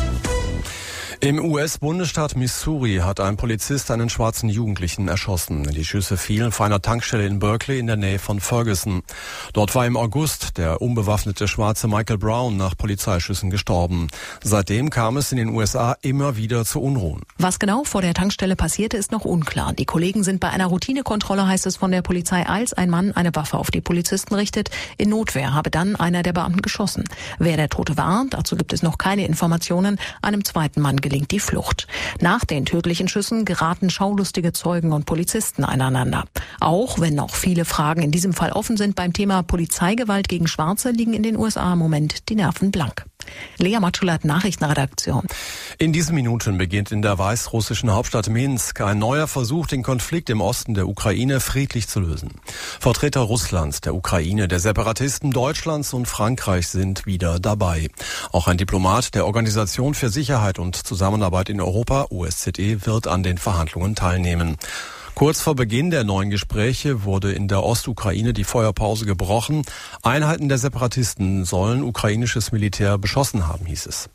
Im U S-Bundesstaat Missouri hat ein Polizist einen schwarzen Jugendlichen erschossen. Die Schüsse fielen vor einer Tankstelle in Berkeley in der Nähe von Ferguson. Dort war im August der unbewaffnete schwarze Michael Brown nach Polizeischüssen gestorben. Seitdem kam es in den U S A immer wieder zu Unruhen. Was genau vor der Tankstelle passierte, ist noch unklar. Die Kollegen sind bei einer Routinekontrolle, heißt es von der Polizei, als ein Mann eine Waffe auf die Polizisten richtet. In Notwehr habe dann einer der Beamten geschossen. Wer der Tote war, dazu gibt es noch keine Informationen. Einem zweiten Mann gelingt die Flucht. Nach den tödlichen Schüssen geraten schaulustige Zeugen und Polizisten aneinander. Auch wenn noch viele Fragen in diesem Fall offen sind beim Thema Polizeigewalt gegen Schwarze, liegen in den U S A im Moment die Nerven blank. Lea Matschulat, Nachrichtenredaktion. In diesen Minuten beginnt in der weißrussischen Hauptstadt Minsk ein neuer Versuch, den Konflikt im Osten der Ukraine friedlich zu lösen. Vertreter Russlands, der Ukraine, der Separatisten Deutschlands und Frankreichs sind wieder dabei. Auch ein Diplomat der Organisation für Sicherheit und Zusammenarbeit in Europa, O S Z E, wird an den Verhandlungen teilnehmen. Kurz vor Beginn der neuen Gespräche wurde in der Ostukraine die Feuerpause gebrochen. Einheiten der Separatisten sollen ukrainisches Militär beschossen haben, hieß es.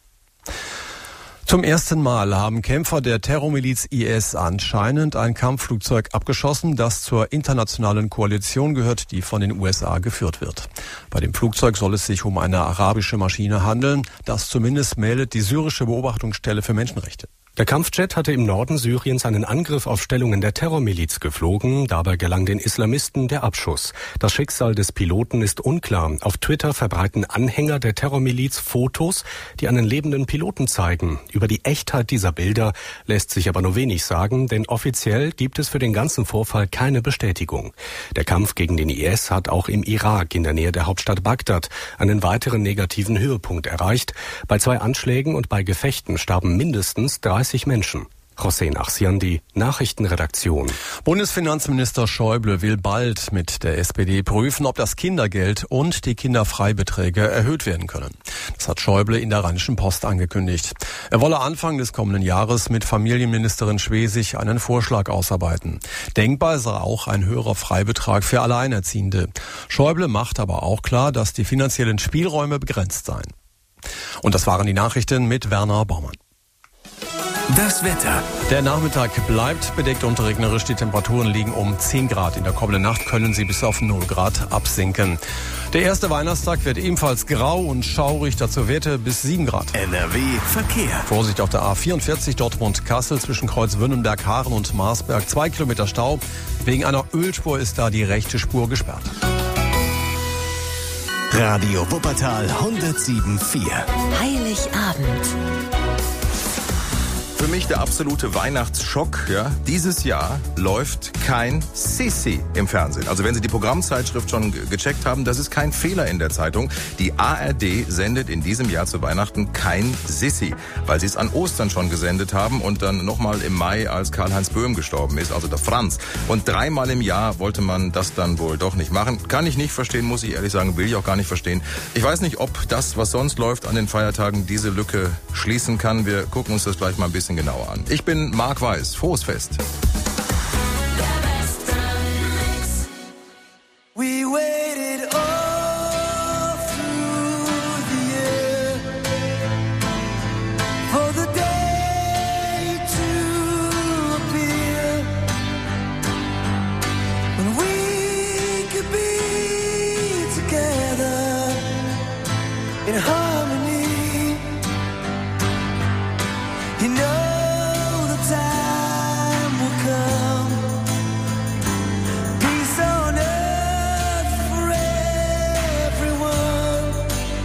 Zum ersten Mal haben Kämpfer der Terrormiliz I S anscheinend ein Kampfflugzeug abgeschossen, das zur internationalen Koalition gehört, die von den U S A geführt wird. Bei dem Flugzeug soll es sich um eine arabische Maschine handeln. Das zumindest meldet die syrische Beobachtungsstelle für Menschenrechte. Der Kampfjet hatte im Norden Syriens einen Angriff auf Stellungen der Terrormiliz geflogen. Dabei gelang den Islamisten der Abschuss. Das Schicksal des Piloten ist unklar. Auf Twitter verbreiten Anhänger der Terrormiliz Fotos, die einen lebenden Piloten zeigen. Über die Echtheit dieser Bilder lässt sich aber nur wenig sagen, denn offiziell gibt es für den ganzen Vorfall keine Bestätigung. Der Kampf gegen den I S hat auch im Irak in der Nähe der Hauptstadt Bagdad einen weiteren negativen Höhepunkt erreicht. Bei zwei Anschlägen und bei Gefechten starben mindestens dreißig Menschen. Hossein Achsiandi, Nachrichtenredaktion. Bundesfinanzminister Schäuble will bald mit der S P D prüfen, ob das Kindergeld und die Kinderfreibeträge erhöht werden können. Das hat Schäuble in der Rheinischen Post angekündigt. Er wolle Anfang des kommenden Jahres mit Familienministerin Schwesig einen Vorschlag ausarbeiten. Denkbar sei auch ein höherer Freibetrag für Alleinerziehende. Schäuble macht aber auch klar, dass die finanziellen Spielräume begrenzt seien. Und das waren die Nachrichten mit Werner Baumann. Das Wetter. Der Nachmittag bleibt bedeckt und regnerisch. Die Temperaturen liegen um zehn Grad. In der kommenden Nacht können sie bis auf null Grad absinken. Der erste Weihnachtstag wird ebenfalls grau und schaurig. Dazu Werte bis sieben Grad. N R W Verkehr. Vorsicht auf der A vierundvierzig Dortmund-Kassel zwischen Kreuzwünnenberg, Haaren und Marsberg. Zwei Kilometer Stau. Wegen einer Ölspur ist da die rechte Spur gesperrt. Radio Wuppertal hundertsieben Komma vier. Heiligabend. Für mich der absolute Weihnachtsschock. Ja, dieses Jahr läuft kein Sissi im Fernsehen. Also wenn Sie die Programmzeitschrift schon gecheckt haben, das ist kein Fehler in der Zeitung. Die A R D sendet in diesem Jahr zu Weihnachten kein Sissi, weil sie es an Ostern schon gesendet haben und dann nochmal im Mai, als Karl-Heinz Böhm gestorben ist, also der Franz. Und dreimal im Jahr wollte man das dann wohl doch nicht machen. Kann ich nicht verstehen, muss ich ehrlich sagen, will ich auch gar nicht verstehen. Ich weiß nicht, ob das, was sonst läuft an den Feiertagen, diese Lücke schließen kann. Wir gucken uns das gleich mal ein bisschen genauer an. Ich bin Marc Weiß. Frohes Fest. We waited all through the year for the day to appear when we could be together in harmony. You know time will come, peace on earth for everyone,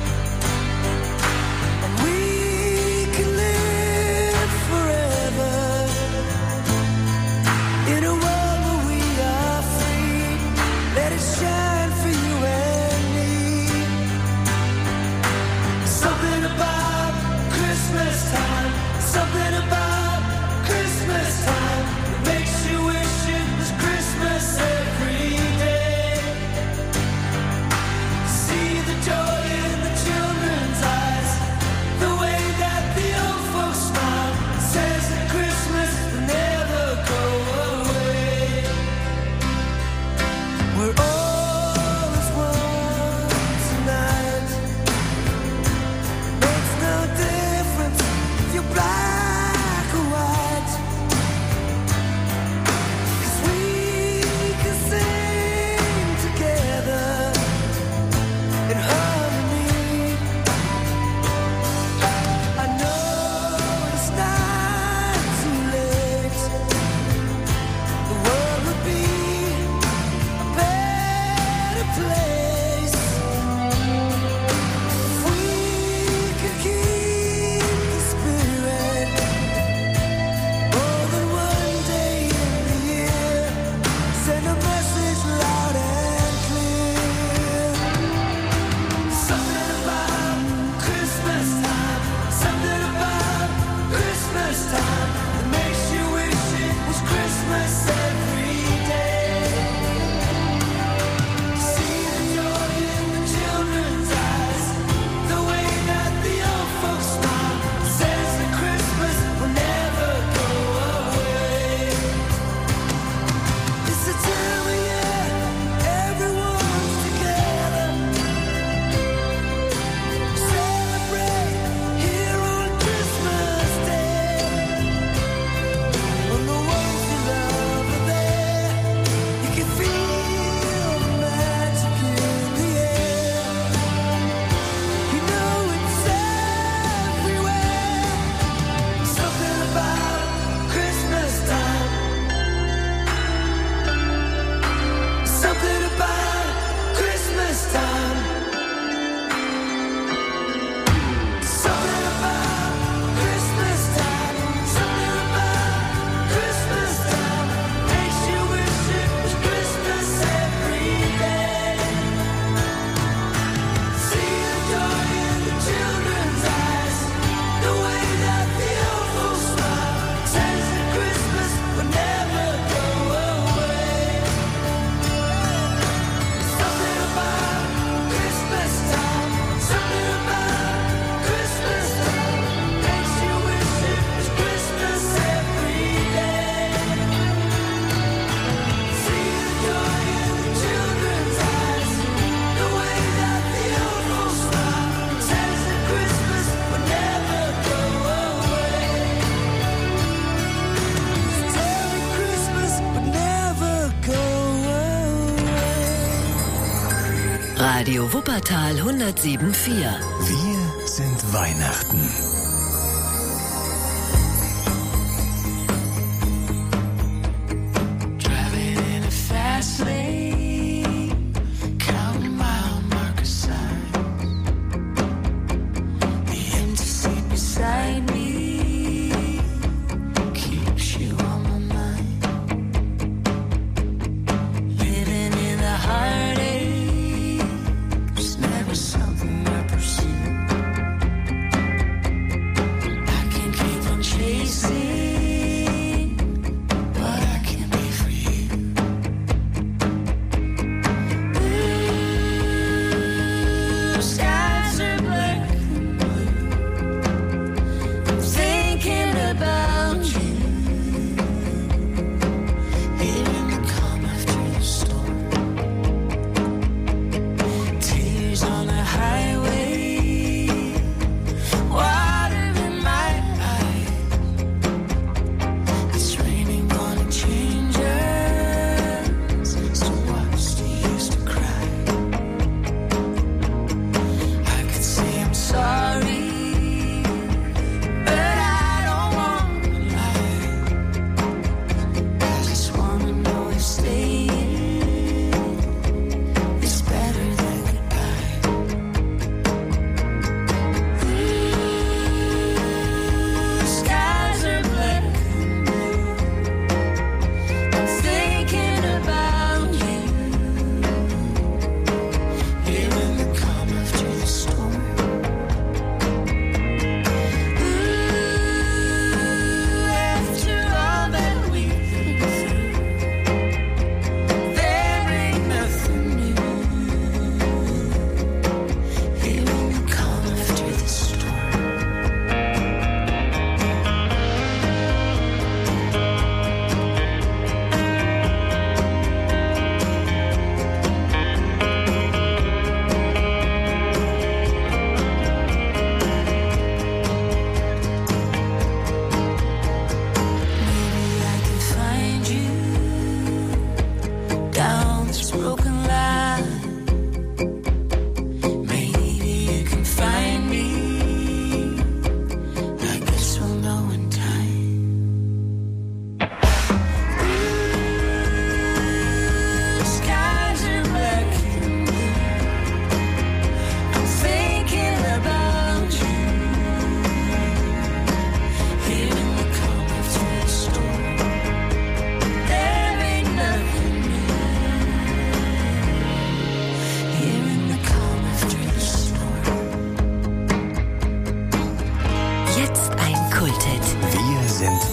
and we can live forever in a world where we are free. Let it shine for you and me. Something about Christmas time, something about Christmas every day. See the joy in the children's eyes, the way that the old folks smile, says that Christmas will never go away. It's the time of year everyone's together, celebrate here on Christmas Day. When the ones you love are there, you can feel the magic in the air. You know it's everywhere. Something about Christmas time. Something about Christmas time. Something about Christmas time. Something about Christmas time makes you wish it was Christmas every day. See the joy in the children's eyes, the way that the old folks smile, says that Christmas will never go away. Something about Christmas time, something about Christmas time makes you wish it was Christmas every day. See the joy in the children's eyes, the way that the old folks smile, says that Christmas will never go away. Merry Christmas will never go away. Radio Wuppertal hundertsieben Komma vier. Wir sind Weihnachten. Driving in a fast lane, counting mile marker signs. The empty seat beside me keeps you on my mind. Living in the heartache was never something I pursued.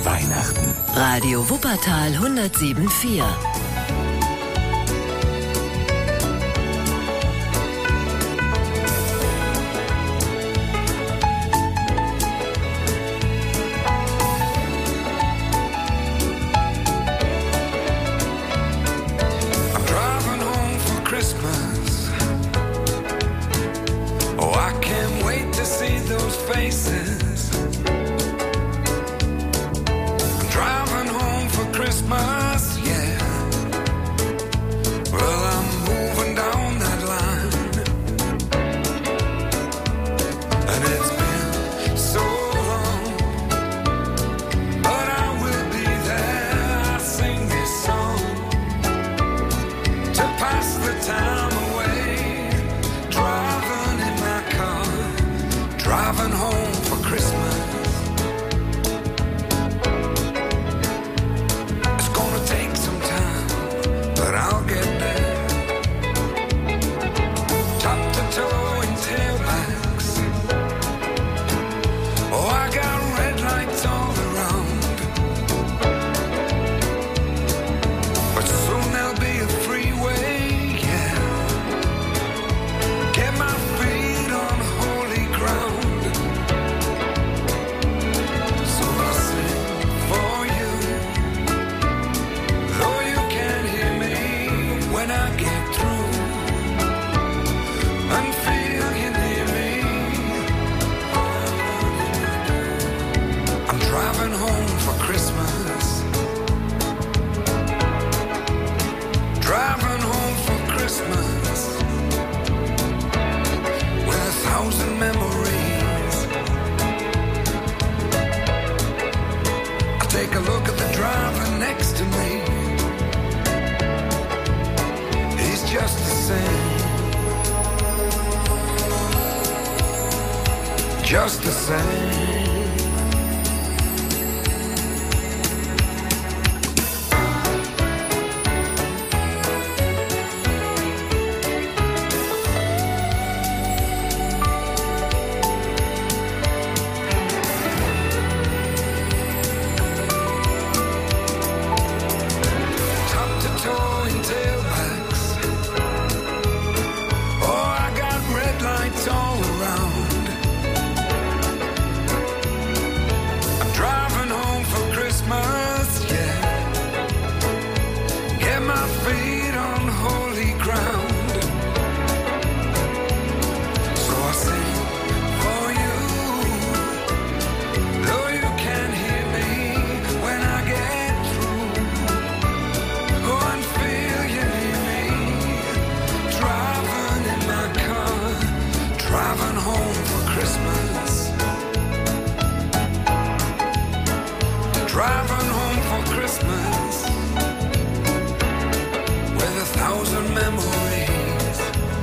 Weihnachten. Radio Wuppertal hundertsieben Komma vier. Just the same. Driving home for Christmas with a thousand memories.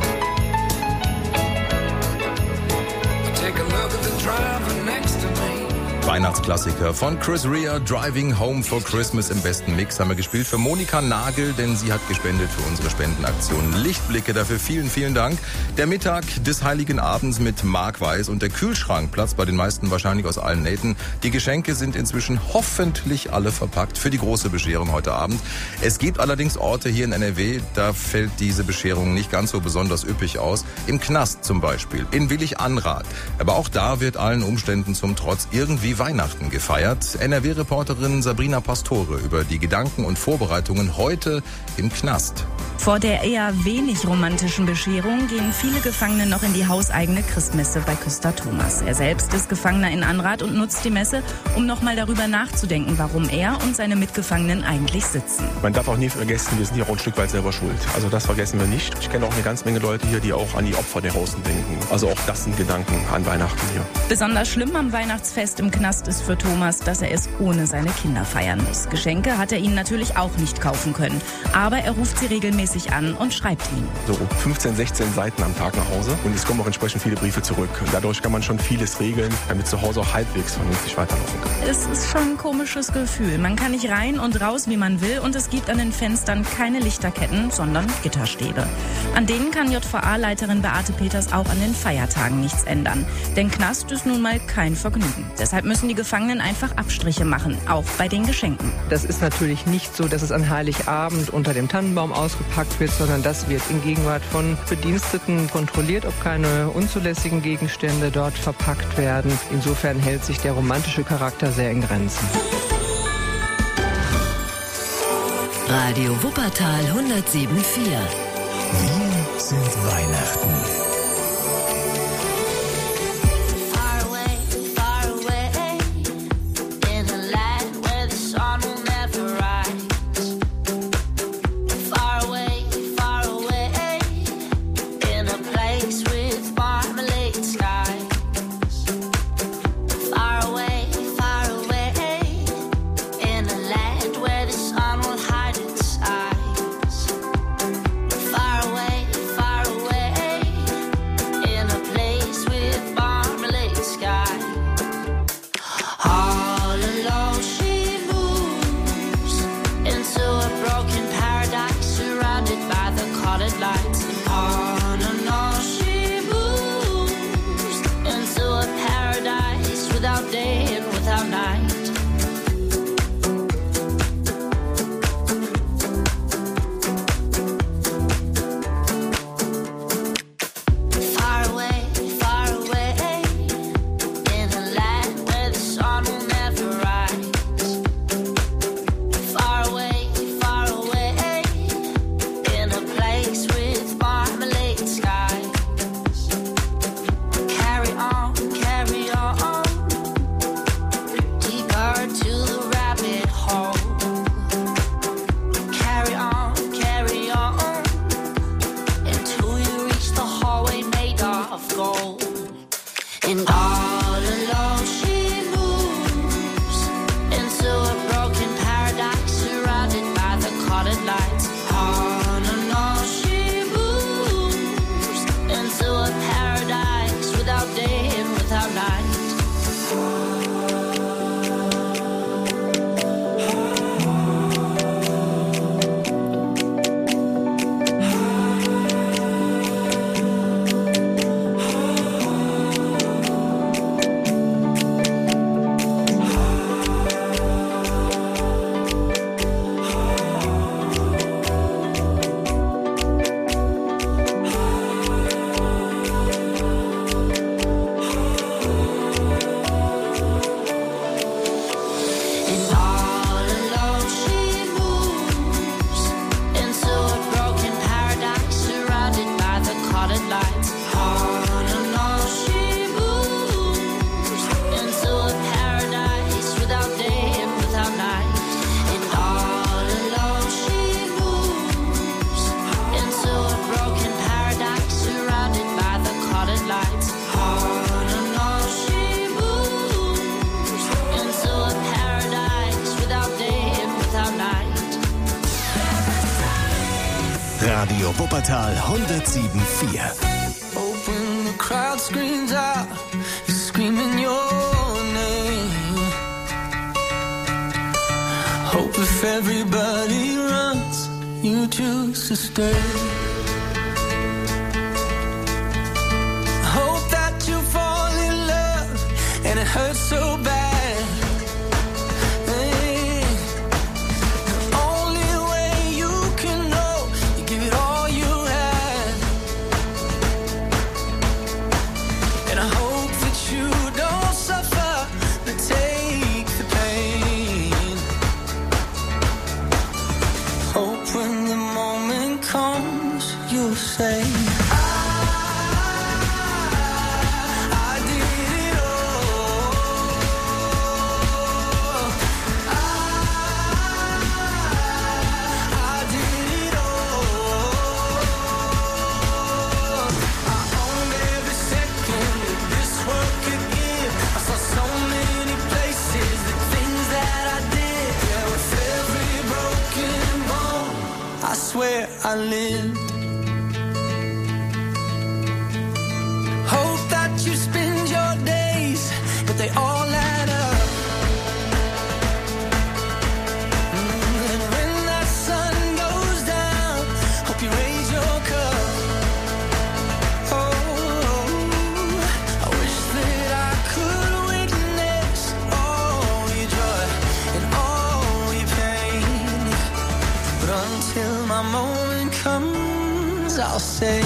Take a look at the driver next to me. Weihnachtsklassiker von Chris Rea, Driving Home for Christmas im besten Mix, haben wir gespielt für Monika Nagel, denn sie hat gespendet für unsere Spendenaktion Lichtblicke. Dafür vielen, vielen Dank. Der Mittag des Heiligen Abends mit Marc Weiß und der Kühlschrank platzt bei den meisten wahrscheinlich aus allen Nähten. Die Geschenke sind inzwischen hoffentlich alle verpackt für die große Bescherung heute Abend. Es gibt allerdings Orte hier in N R W, da fällt diese Bescherung nicht ganz so besonders üppig aus. Im Knast zum Beispiel, in Willig-Anrath. Aber auch da wird allen Umständen zum Trotz irgendwie Weihnachten gefeiert. N R W-Reporterin Sabrina Pastore über die Gedanken und Vorbereitungen heute im Knast. Vor der eher wenig romantischen Bescherung gehen viele Gefangene noch in die hauseigene Christmesse bei Küster Thomas. Er selbst ist Gefangener in Anrath und nutzt die Messe, um nochmal darüber nachzudenken, warum er und seine Mitgefangenen eigentlich sitzen. Man darf auch nie vergessen, wir sind hier auch ein Stück weit selber schuld. Also das vergessen wir nicht. Ich kenne auch eine ganze Menge Leute hier, die auch an die Opfer der Draußen denken. Also auch das sind Gedanken an Weihnachten hier. Besonders schlimm am Weihnachtsfest im Knast ist für Thomas, dass er es ohne seine Kinder feiern muss. Geschenke hat er ihnen natürlich auch nicht kaufen können. Aber er ruft sie regelmäßig an und schreibt ihnen. So fünfzehn, sechzehn Seiten am Tag nach Hause und es kommen auch entsprechend viele Briefe zurück. Und dadurch kann man schon vieles regeln, damit zu Hause auch halbwegs vernünftig weiterlaufen kann. Es ist schon ein komisches Gefühl. Man kann nicht rein und raus, wie man will, und es gibt an den Fenstern keine Lichterketten, sondern Gitterstäbe. An denen kann J V A-Leiterin Beate Peters auch an den Feiertagen nichts ändern. Denn Knast ist nun mal kein Vergnügen. Deshalb müssen müssen die Gefangenen einfach Abstriche machen, auch bei den Geschenken. Das ist natürlich nicht so, dass es an Heiligabend unter dem Tannenbaum ausgepackt wird, sondern das wird in Gegenwart von Bediensteten kontrolliert, ob keine unzulässigen Gegenstände dort verpackt werden. Insofern hält sich der romantische Charakter sehr in Grenzen. Radio Wuppertal hundertsieben Komma vier. Wir sind Weihnachten. Radio Wuppertal hundertsieben Komma vier. Open the crowd screams out, screaming your name. Hope if everybody runs, you choose to stay. Hope that you fall in love and it hurts so bad. Say I lived. Hope that you spend your days, but they all add up. And when that sun goes down, hope you raise your cup. Oh, I wish that I could witness my moment comes, I'll say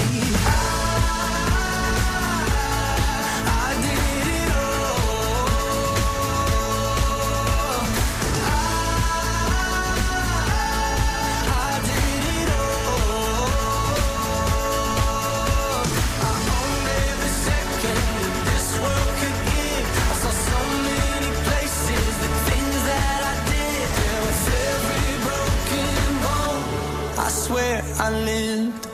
where I lived.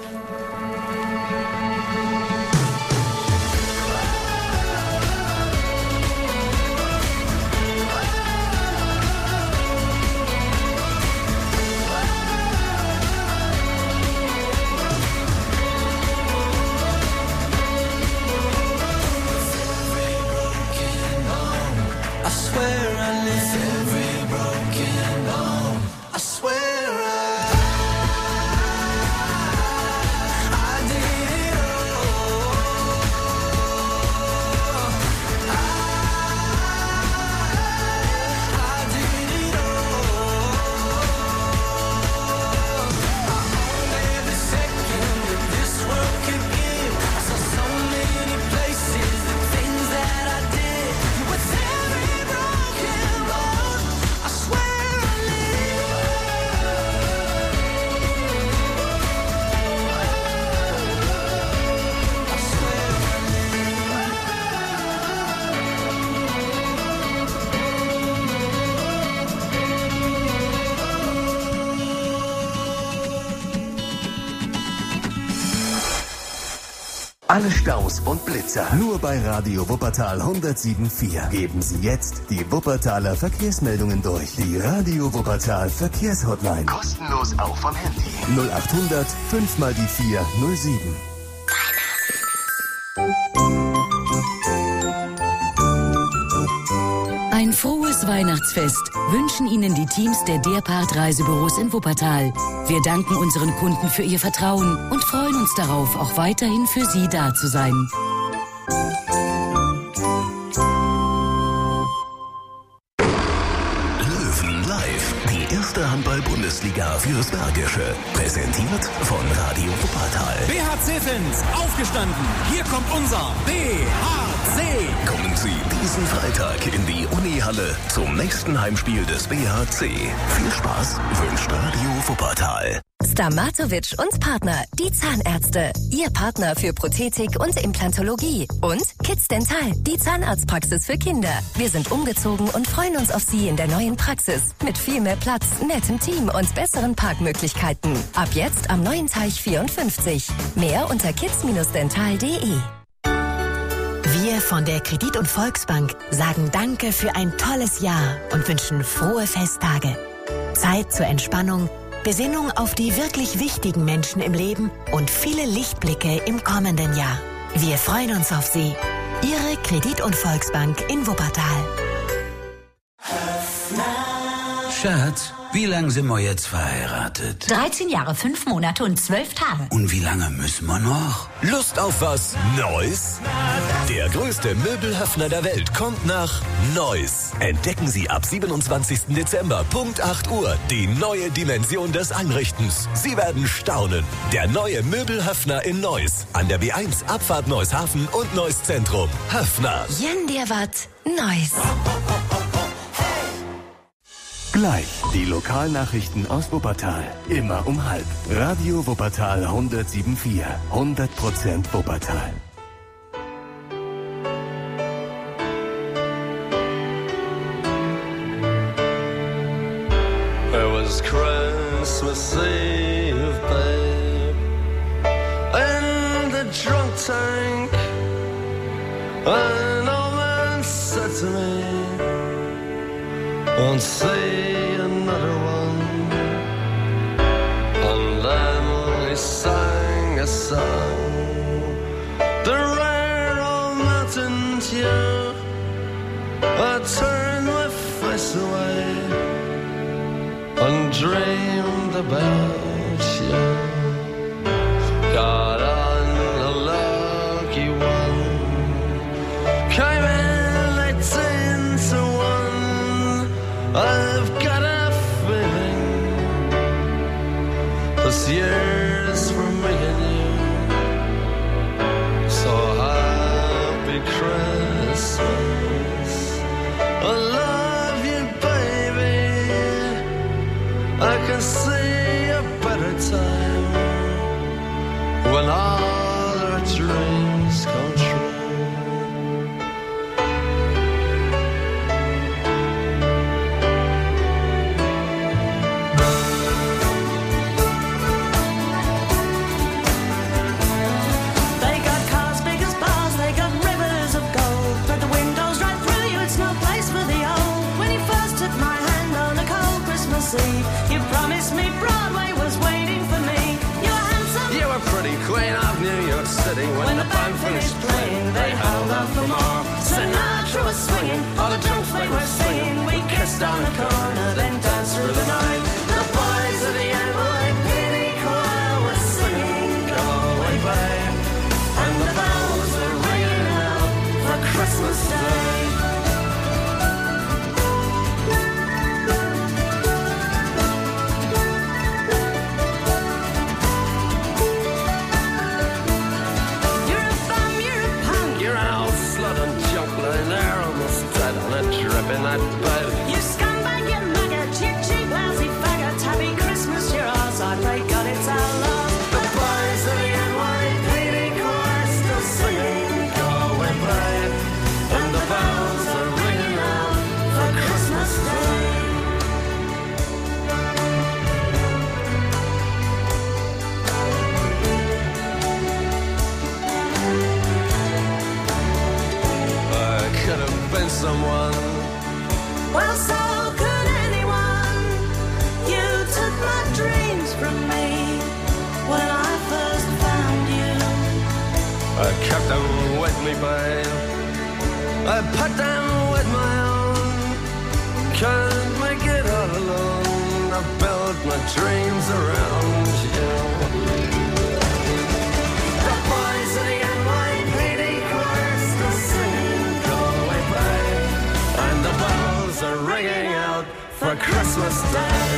I swear I lived. Every broken bone. I swear I Alle Staus und Blitzer nur bei Radio Wuppertal hundertsieben Komma vier. Geben Sie jetzt die Wuppertaler Verkehrsmeldungen durch. Die Radio Wuppertal Verkehrshotline. Kostenlos auch vom Handy. null achthundert fünf mal die vier null sieben. Ein frohes Weihnachtsfest wünschen Ihnen die Teams der Derpart Reisebüros in Wuppertal. Wir danken unseren Kunden für ihr Vertrauen und freuen uns darauf, auch weiterhin für Sie da zu sein. Löwen Live, die erste Handball-Bundesliga fürs Bergische. Präsentiert von Radio Wuppertal. B H C-Fans, aufgestanden. Hier kommt unser B H C. Kommen Sie diesen Freitag in die Unihalle zum nächsten Heimspiel des B H C. Viel Spaß wünscht Radio Wuppertal. Stamatovic und Partner, die Zahnärzte. Ihr Partner für Prothetik und Implantologie. Und Kids Dental, die Zahnarztpraxis für Kinder. Wir sind umgezogen und freuen uns auf Sie in der neuen Praxis. Mit viel mehr Platz, nettem Team und besseren Parkmöglichkeiten. Ab jetzt am neuen Teich vierundfünfzig. Mehr unter kids dental punkt de. Wir von der Kredit- und Volksbank sagen Danke für ein tolles Jahr und wünschen frohe Festtage. Zeit zur Entspannung, Besinnung auf die wirklich wichtigen Menschen im Leben und viele Lichtblicke im kommenden Jahr. Wir freuen uns auf Sie. Ihre Kredit- und Volksbank in Wuppertal. Schatz, wie lange sind wir jetzt verheiratet? dreizehn Jahre, fünf Monate und zwölf Tage. Und wie lange müssen wir noch? Lust auf was Neues? Der größte Möbelhöfner der Welt kommt nach Neuss. Entdecken Sie ab siebenundzwanzigsten Dezember, Punkt acht Uhr, die neue Dimension des Einrichtens. Sie werden staunen. Der neue Möbelhöfner in Neuss. An der B eins, Abfahrt Neusshafen und Neuss Zentrum. Höfner. Jen dir wat Neuss. Gleich die Lokalnachrichten aus Wuppertal. Immer um halb. Radio Wuppertal hundertsieben Komma vier. hundert Prozent Wuppertal. It was Christmas Eve, babe, in the drunk tank. An old man said to me, won't see another one. And then he sang a song, the rare old mountain tune. I turned my face away and dreamed about you. Got on a lucky one, came in eighteen to one. I've got a feeling the plus years for making you. So happy Christmas. I love you, baby. I can see a better time when all our dreams come true. You promised me Broadway was waiting for me. You were handsome. You were pretty queen of New York City. When, when the band finished playing, they held out for more. Sinatra was swinging, all the drunks they were singing. We kissed on the corner, then danced through the night. The boys of the N Y P D choir were singing, "Go away, babe," and the bells were ringing out for Christmas Day. In that bed. You scumbag, you maggot, you cheap, lousy faggot. Happy Christmas, you're ours. I pray God it's our love. The boys of the N Y P D choir still singing, "Go away, babe," and the bells are ringing out for Christmas Day. I could have been someone. Well, so could anyone. You took my dreams from me when I first found you. I kept them with me, babe. I put them with my own. Can't make it all alone. I built my dreams around you. The boys of the N Y P D choir still singing, "Go away, babe," and the bells are ringing out for Christmas Day.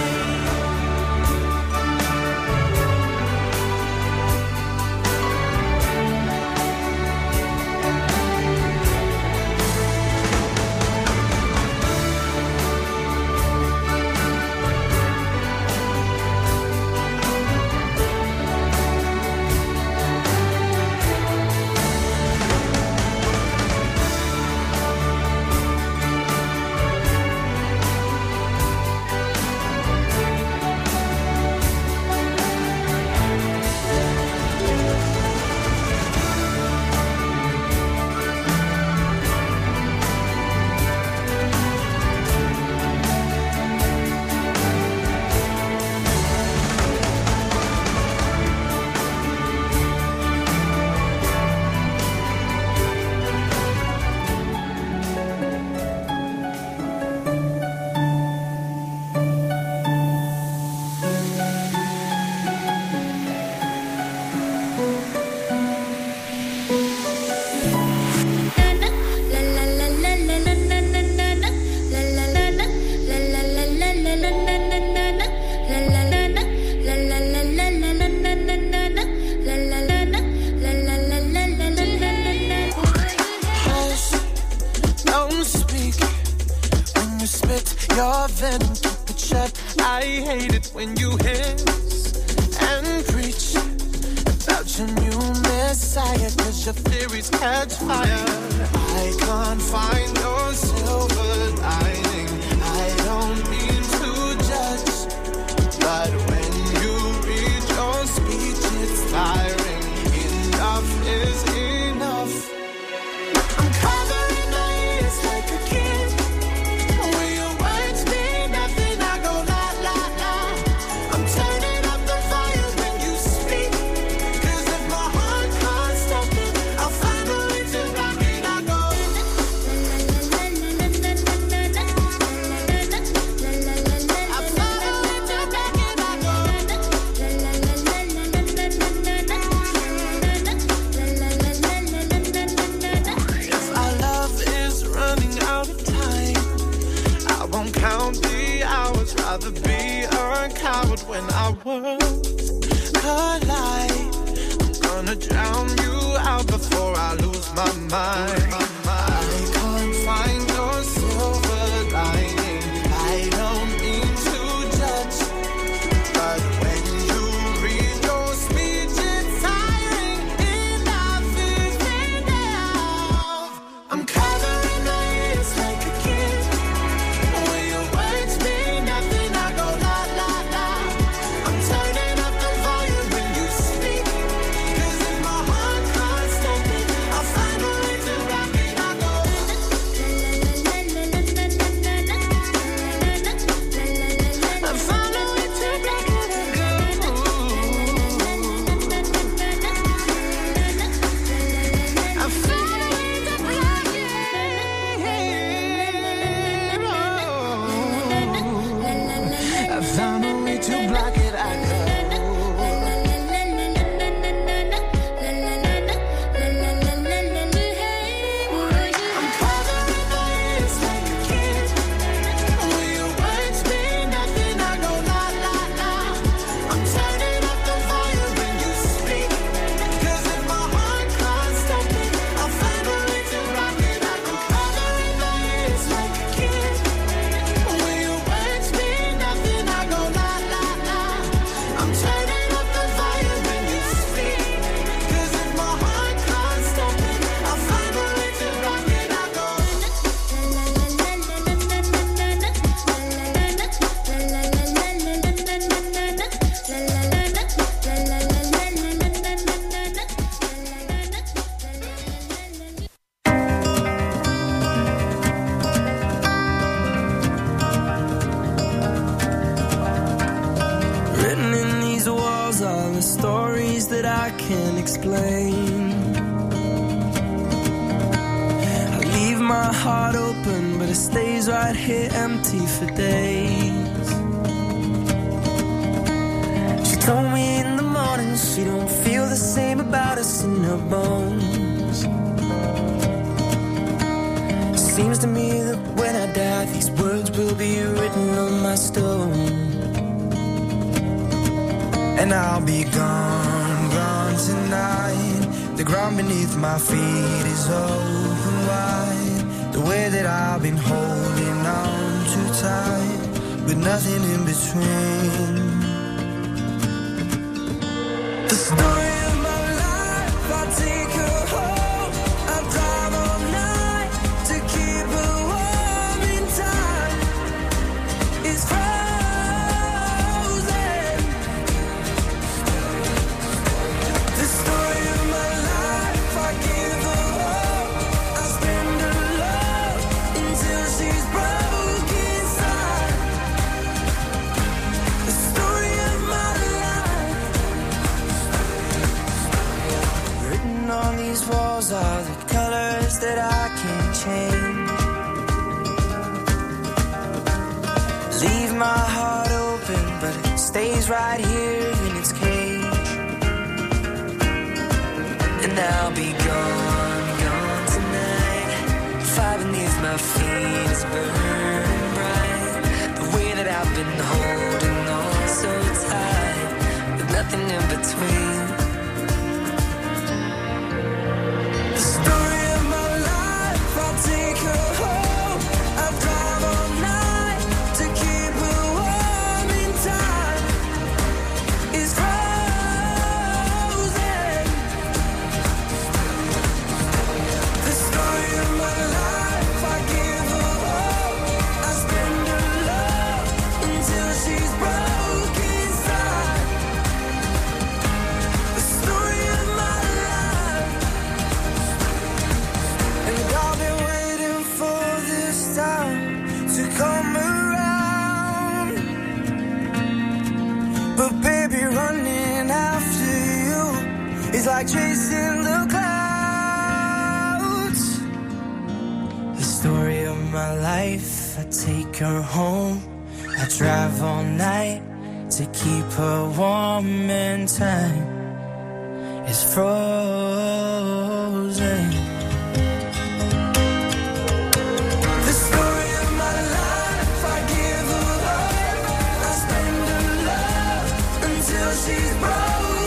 Your venom, keep it shut. I hate it when you hiss and preach about your new messiah, cause your theories catch fire. I can't find your silver lining. I don't mean to judge, but when you read your speech, it's tiring. Enough is enough. I'm covering my ears like a kid. Rather be a coward when our worlds collide. I'm gonna drown you out before I lose my mind. I can't find your silver lining. I don't mean to judge, but when you read your speech, it's tiring enough, is enough. I'm covering my ears like a kid. When your words mean nothing, I go la la la. I'm turning up the volume when you speak, 'cause if my heart can't stop it, I'll find a way to rock it. I go. I found a way to rock it. I go. I found a way to rock it. I found a way to block it. I go. I'm covering my ears like a kid. When your words mean nothing, I go la la la. I'm turning up the volume when you speak, 'cause if my heart can't stop it, I'll find a way to rock it. I'm covering my ears like a kid. When your words mean nothing, I go la la la. I'm turning up the volume when you speak, 'cause if my heart can't stop it, I'll find a way to rock it. I go. Written in these walls are the stories that I can't explain. I leave my heart open, but it stays right here empty for days. She told me in the morning she don't feel the same about us in her bones. Seems to me that when I die, these words will be written on my stone. And I'll be gone, gone tonight. The ground beneath my feet is open wide. The way that I've been holding on too tight, with nothing in between. The story of my life, I take her home. I drive all night to keep her warm in time. It's frozen. The story of my life, I give her hope. I spend her love until she's broke inside. The story of my life. Written on these walls are the colors that I can't change. Leave my heart open, but it stays right here in its cage. And I'll be gone, gone tonight. Fire beneath my feet is burning bright. The way that I've been holding on so tight, with nothing in between. The story of my life, I'll take her home. I drive all night to keep her warm in time. It's frozen. The story of my life, I give her hope. I spend her love until she's broke inside. The story of my life. And I've been waiting for this time to come around. But baby, running after you is like chasing the clouds. The story of my life, I take her home. I drive all night to keep her warm in time. It's frozen. The story of my life, I give her hope. I spend her love until she's broken.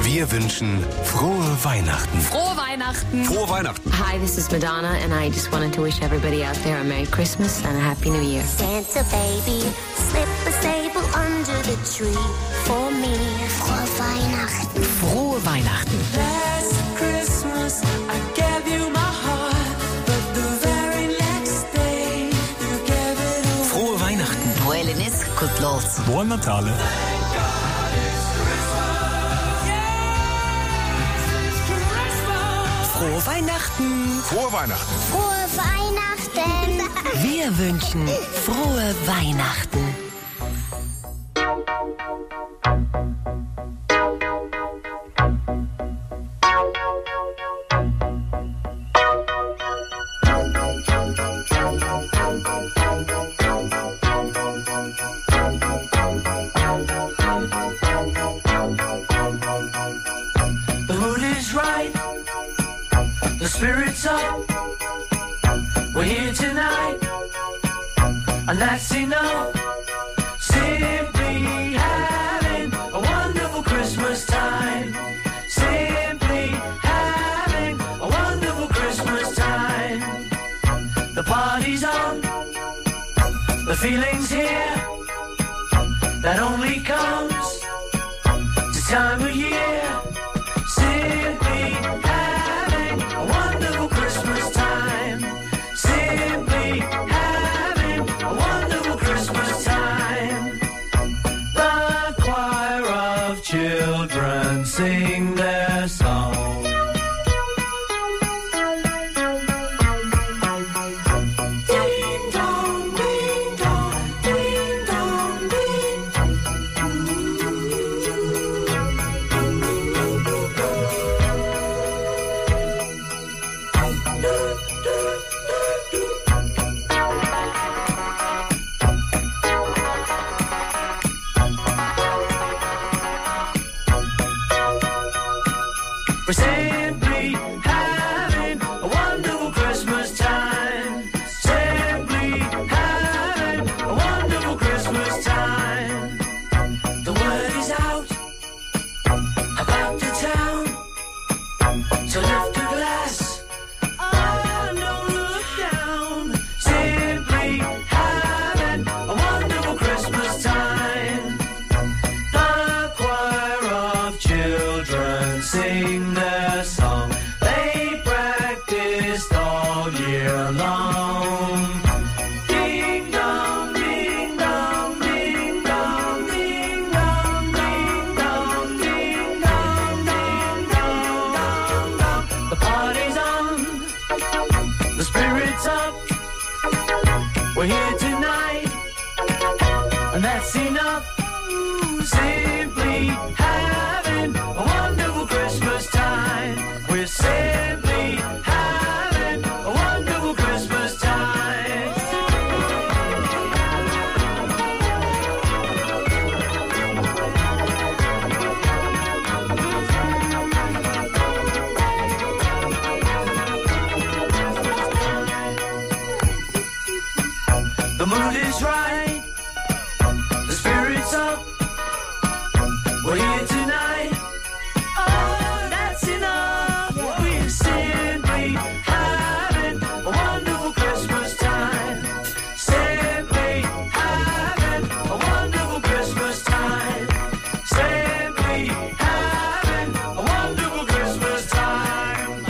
Wir wünschen frohe Weihnachten. Frohe Weihnachten. Frohe Weihnachten. Hi, this is Madonna, and I just wanted to wish everybody out there a Merry Christmas and a Happy New Year. Santa baby, slip a sable under the tree for me. Frohe Weihnachten. Frohe Weihnachten. Last Christmas I gave you my heart, but the very next day you gave it away. Frohe Weihnachten. Buelenis Kutlos. Buon Natale. Frohe Weihnachten. Frohe Weihnachten. Frohe Weihnachten. Wir wünschen frohe Weihnachten. The mood is right. The spirit's up. We're here tonight, and that's enough. Simply having a wonderful Christmas time. Simply having a wonderful Christmas time. The party's on. The feeling's here. That only comes this time of year. Simply having a wonderful Christmas time. Simply having a wonderful Christmas time. The choir of children sing their song. Ding dong, ding dong, ding dong, ding. We're simply having a wonderful Christmas time. Simply having a wonderful Christmas time. The word is out about the town. So lift a glass. Oh, don't look down. Simply having a wonderful Christmas time. The choir of children sing their song. They practiced all year long. Ding dong, ding dong, ding dong, ding dong, ding dong, ding dong, ding dong, dong, dong. The party's on. The spirit's up. We're here tonight, and that's enough. Simply having a wonderful Christmas time. We're simply having a wonderful Christmas time. The mood is right. The spirit's up. We're here tonight. Oh, that's enough. We're simply having a wonderful Christmas time. Simply having a wonderful Christmas time. Simply having a wonderful Christmas time.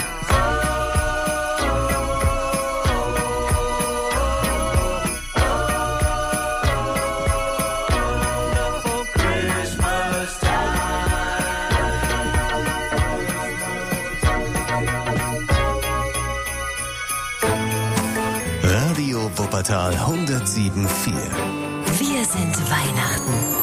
Wonderful Christmas Radio Wuppertal hundertsieben Komma vier. Wir sind Weihnachten.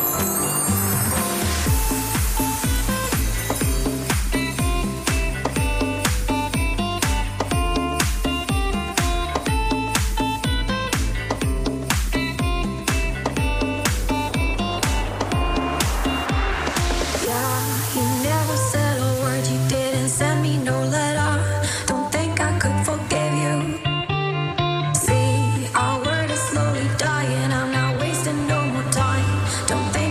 You never said a word, you didn't send me no letter. Don't think I could forgive you. See, our word is slowly dying. I'm not wasting no more time. Don't think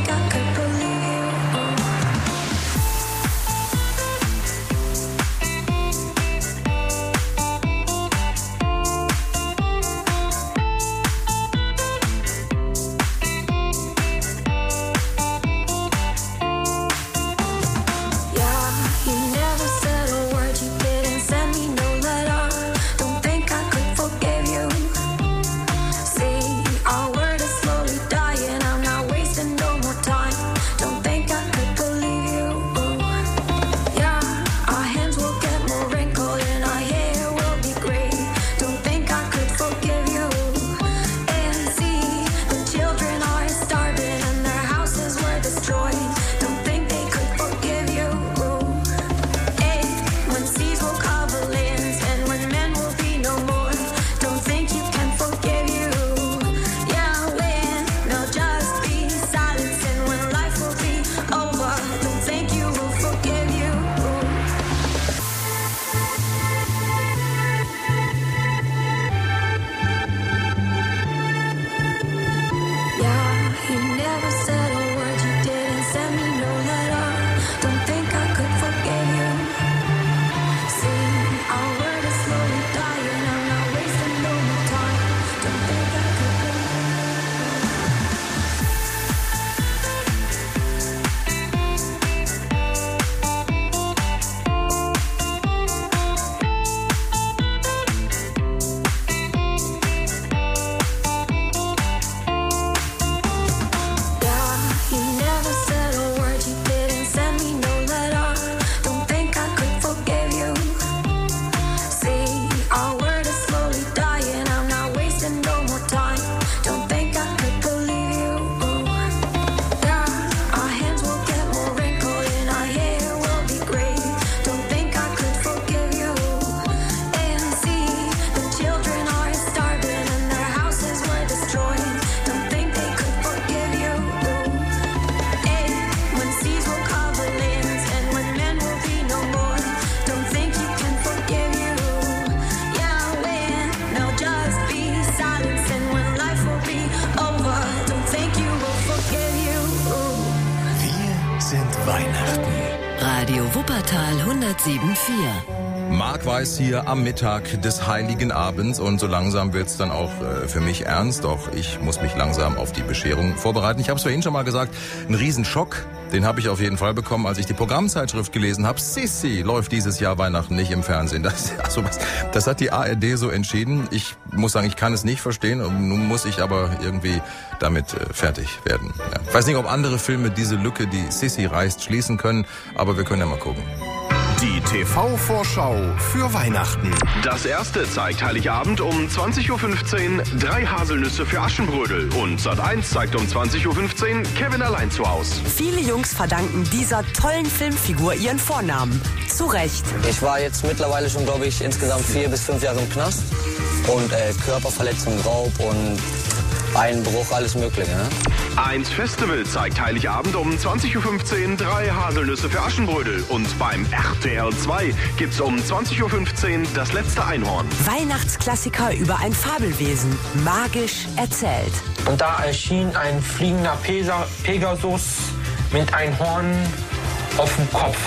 Wuppertal hundertsieben Komma vier. Marc Weiß hier am Mittag des Heiligen Abends und so langsam wird's dann auch äh, für mich ernst. Doch ich muss mich langsam auf die Bescherung vorbereiten. Ich habe es vorhin schon mal gesagt, ein Riesenschock, den habe ich auf jeden Fall bekommen, als ich die Programmzeitschrift gelesen habe. Sissi läuft dieses Jahr Weihnachten nicht im Fernsehen. Das, also was, das hat die A R D so entschieden. Ich muss sagen, ich kann es nicht verstehen und nun muss ich aber irgendwie damit äh, fertig werden. Ja. Ich weiß nicht, ob andere Filme diese Lücke, die Sissi reißt, schließen können, aber wir können ja mal gucken. Die T V-Vorschau für Weihnachten. Das erste zeigt Heiligabend um zwanzig Uhr fünfzehn drei Haselnüsse für Aschenbrödel. Und Sat eins zeigt um zwanzig Uhr fünfzehn Kevin allein zu Haus. Viele Jungs verdanken dieser tollen Filmfigur ihren Vornamen. Zu Recht. Ich war jetzt mittlerweile schon, glaube ich, insgesamt vier bis fünf Jahre im Knast. Und äh, Körperverletzung, Raub und Einbruch, alles Mögliche. Ne? eins Festival zeigt Heiligabend um zwanzig Uhr fünfzehn drei Haselnüsse für Aschenbrödel. Und beim R T L zwei gibt's um zwanzig Uhr fünfzehn das letzte Einhorn. Weihnachtsklassiker über ein Fabelwesen. Magisch erzählt. Und da erschien ein fliegender Pesa- Pegasus mit einem Horn auf dem Kopf.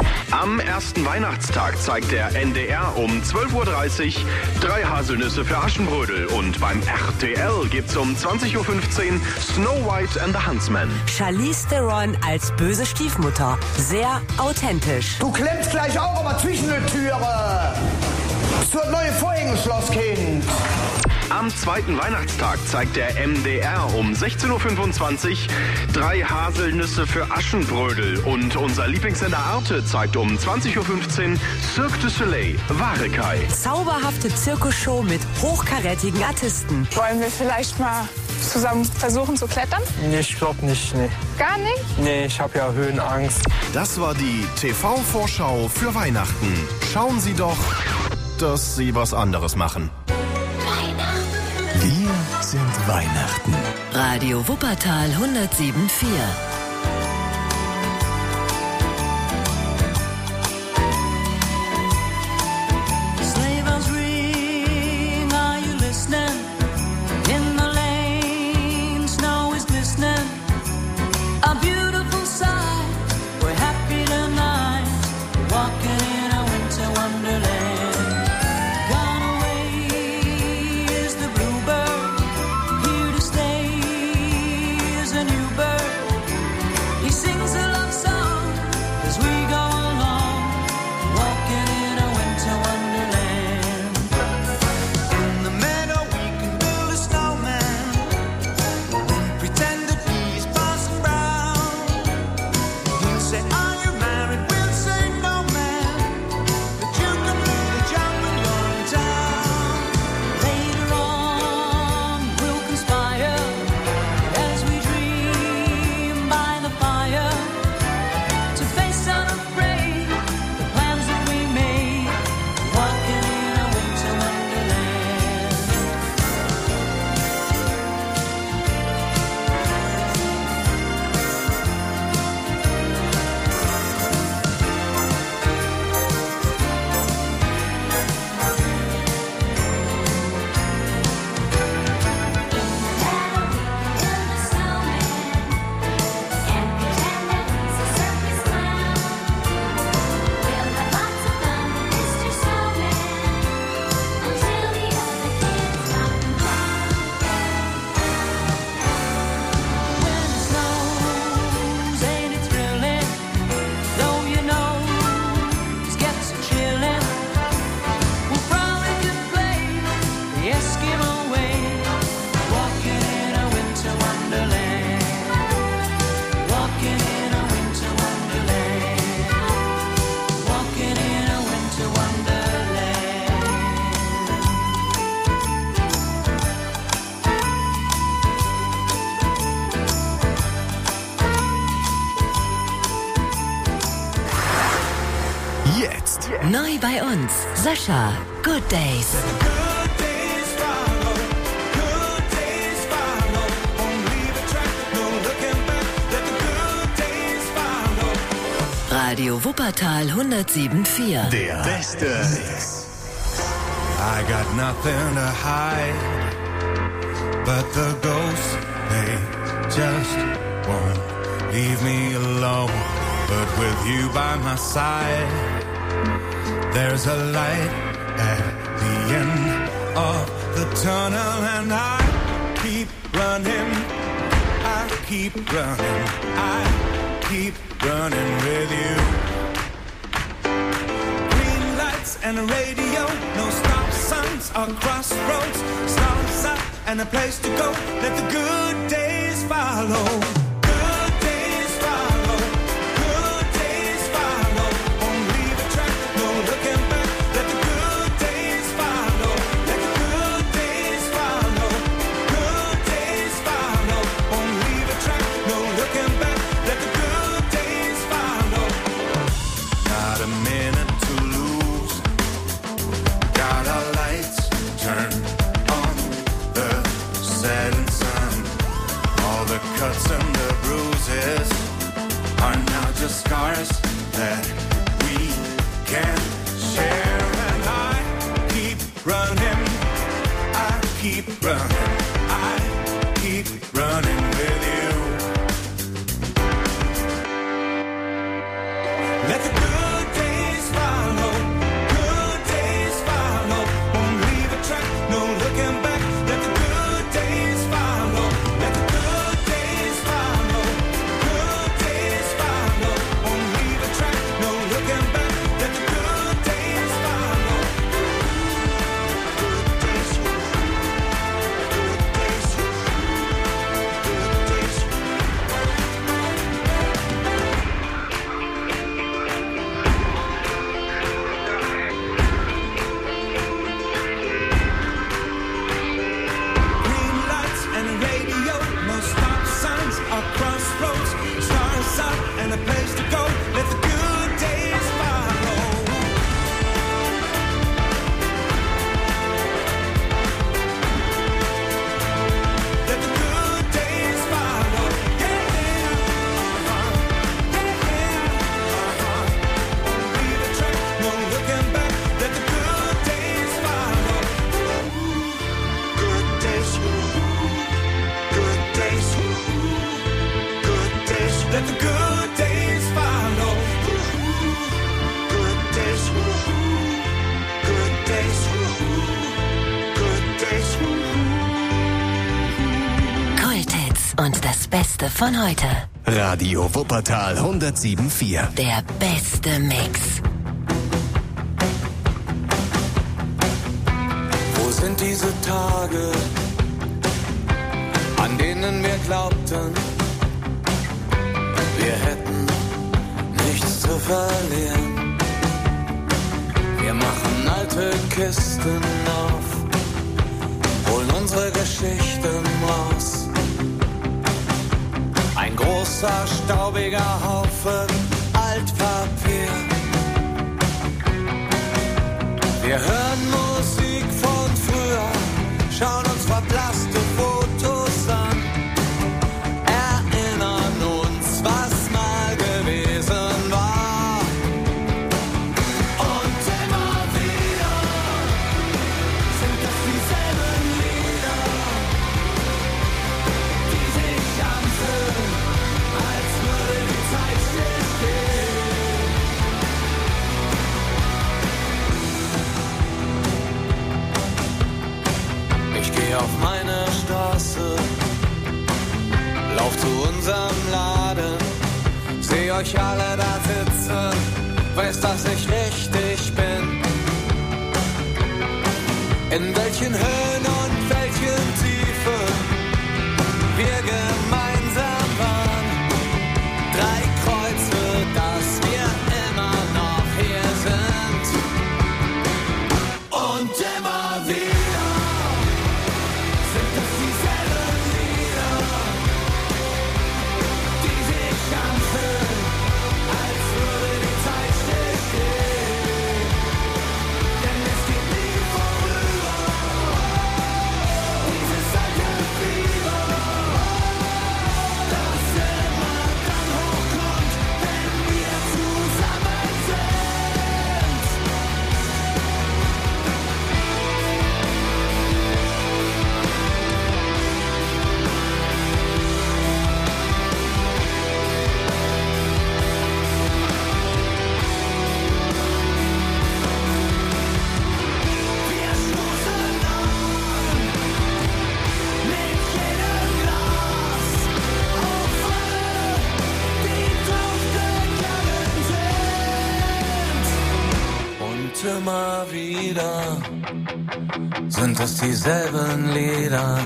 Am ersten Weihnachtstag zeigt der N D R um zwölf Uhr dreißig drei Haselnüsse für Aschenbrödel. Und beim R T L gibt's um zwanzig Uhr fünfzehn Snow White and the Huntsman. Charlize Theron als böse Stiefmutter. Sehr authentisch. Du klemmst gleich auch aber zwischen die Türe. Es wird neue Vorhängeschloss, Kind. Am zweiten Weihnachtstag zeigt der M D R um sechzehn Uhr fünfundzwanzig drei Haselnüsse für Aschenbrödel. Und unser Lieblingssender Arte zeigt um zwanzig Uhr fünfzehn Cirque du Soleil, Warekai. Zauberhafte Zirkusshow mit hochkarätigen Artisten. Wollen wir vielleicht mal zusammen versuchen zu klettern? Nee, ich glaube nicht, nee. Gar nicht? Nee, ich habe ja Höhenangst. Das war die T V-Vorschau für Weihnachten. Schauen Sie doch, dass Sie was anderes machen. Wir sind Weihnachten. Radio Wuppertal hundertsieben Komma vier. Sleigh bells ring, are you listening? In the lane, snow is glistening. A beautiful sight, we're happy tonight, walking in a winter wonderland. Neu bei uns, Sascha, Good Days. Radio Wuppertal hundertsieben Komma vier. Der beste Mix. I got nothing to hide, but the ghosts, they just won't leave me alone. but with you by my side, there's a light at the end of the tunnel, and I keep running, I keep running, I keep running with you. Green lights and a radio, no stop signs or crossroads, stars up and a place to go, let the good days follow. Cuts and the bruises are now just scars that we can share. And I keep running, I keep running, I keep running with you. Let the good days follow, good days follow. Won't leave a track, no looking back. Let the good days follow. Let the good days follow, good days follow. Won't leave a track, no looking back. Let the good days follow. Good days, good days, good days. Green lights and a radio, no stop signs or crossroads, stars up and a place to go. Let the good days follow. Let the good days follow. Yeah, uh-huh. Yeah, uh-huh. Won't leave a track, no looking back. Let the good days follow. Good days, good days, good days. Let the good days follow. Good days, good days, good days. Kulthits und das Beste von heute. Radio Wuppertal hundertsieben Komma vier. Der beste Mix. Wo sind diese Tage, an denen wir glaubten, wir hätten nichts zu verlieren? Wir machen alte Kisten auf, holen unsere Geschichten raus. Ein großer, staubiger Haufen Altpapier. Wir hören Musik von früher, schauen uns verblasste Fotos an, erinnern uns, was mal gewesen war. Und immer wieder sind das dieselben Lieder, die sich anfühlen, als würde die Zeit stillstehen. Ich geh auf meine Straße, lauf zu unserem Laden, seh euch alle da sitzen, weiß, dass ich richtig bin. In welchen Höhen und welchen Tiefen wir gemeinsam waren. Drei Kreuze, dass wir immer noch hier sind. Und immer wieder sind es dieselben Lieder, die sich anfühlen, als würde die Zeit stillstehen. Denn es geht nie vorüber. immer wieder sind es dieselben Lieder,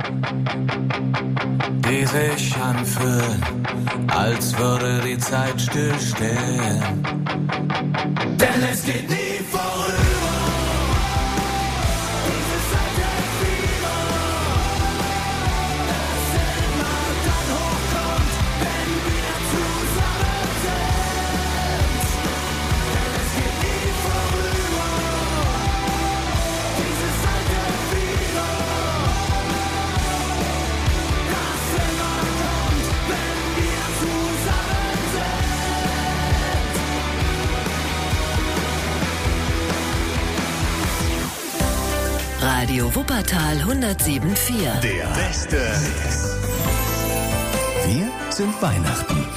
die sich anfühlen, als würde die Zeit stillstehen. Denn es geht nie vorüber. Radio Wuppertal hundertsieben Komma vier. Der beste. Wir sind Weihnachten.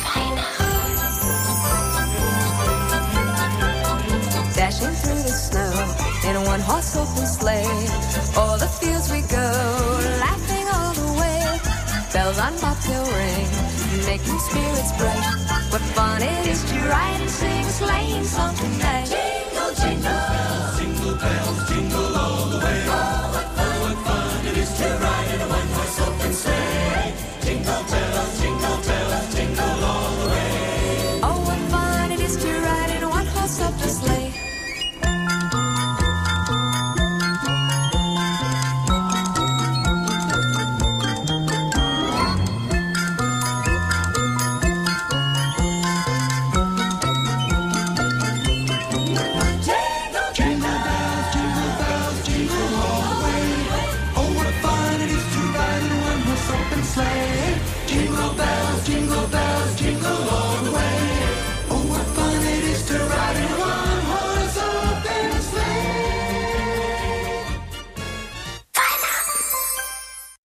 Dashing through the snow in a one-horse open sleigh. All the fields we go, laughing all the way. Bells on bobtail ring, making spirits bright. What fun it is to ride and sing a sleighing song tonight.